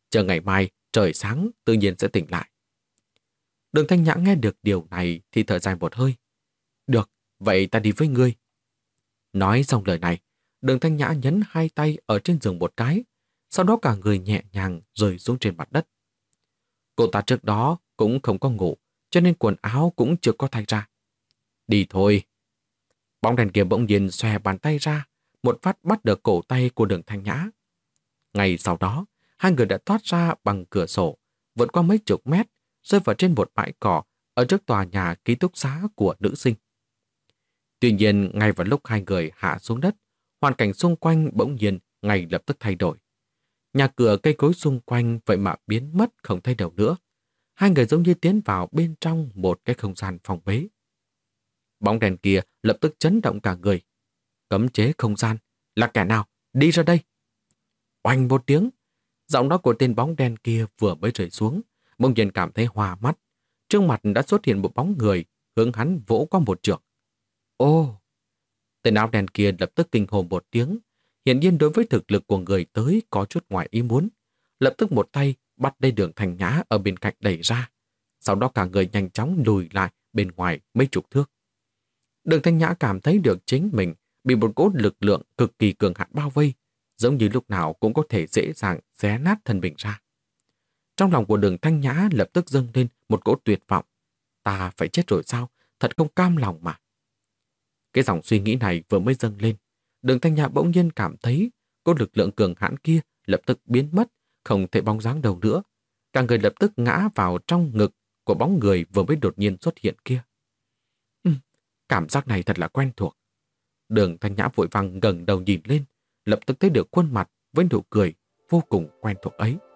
Chờ ngày mai, trời sáng tự nhiên sẽ tỉnh lại. Đường Thanh Nhã nghe được điều này thì thở dài một hơi. Được, vậy ta đi với ngươi. Nói xong lời này, Đường Thanh Nhã nhấn hai tay ở trên giường một cái, sau đó cả người nhẹ nhàng rơi xuống trên mặt đất. Cô ta trước đó cũng không có ngủ, cho nên quần áo cũng chưa có thay ra. Đi thôi. Bóng đèn kia bỗng nhiên xòe bàn tay ra, một phát bắt được cổ tay của Đường Thanh Nhã. Ngay sau đó, hai người đã thoát ra bằng cửa sổ, vượt qua mấy chục mét, rơi vào trên một bãi cỏ ở trước tòa nhà ký túc xá của nữ sinh. Tuy nhiên, ngay vào lúc hai người hạ xuống đất, hoàn cảnh xung quanh bỗng nhiên ngay lập tức thay đổi. Nhà cửa cây cối xung quanh vậy mà biến mất không thấy đâu nữa. Hai người giống như tiến vào bên trong một cái không gian phòng bế. Bóng đèn kia lập tức chấn động cả người. Cấm chế không gian, là kẻ nào? Đi ra đây! Oanh một tiếng, giọng nói của tên bóng đen kia vừa mới rơi xuống, bỗng nhiên cảm thấy hoa mắt. Trước mặt đã xuất hiện một bóng người, hướng hắn vỗ qua một trượng. Ô! Tên áo đen kia lập tức kinh hồn một tiếng. Hiển nhiên đối với thực lực của người tới có chút ngoài ý muốn. Lập tức một tay bắt lấy Đường Thanh Nhã ở bên cạnh đẩy ra. Sau đó cả người nhanh chóng lùi lại bên ngoài mấy chục thước. Đường Thanh Nhã cảm thấy được chính mình bị một cỗ lực lượng cực kỳ cường hạn bao vây, giống như lúc nào cũng có thể dễ dàng xé nát thân mình ra. Trong lòng của Đường Thanh Nhã lập tức dâng lên một cỗ tuyệt vọng. Ta phải chết rồi sao? Thật không cam lòng mà. Cái dòng suy nghĩ này vừa mới dâng lên, Đường Thanh Nhã bỗng nhiên cảm thấy cỗ lực lượng cường hãn kia lập tức biến mất, không thể bóng dáng đâu nữa. Cả người lập tức ngã vào trong ngực của bóng người vừa mới đột nhiên xuất hiện kia. Cảm giác này thật là quen thuộc. Đường Thanh Nhã vội vàng ngẩng đầu nhìn lên, lập tức thấy được khuôn mặt với nụ cười vô cùng quen thuộc ấy.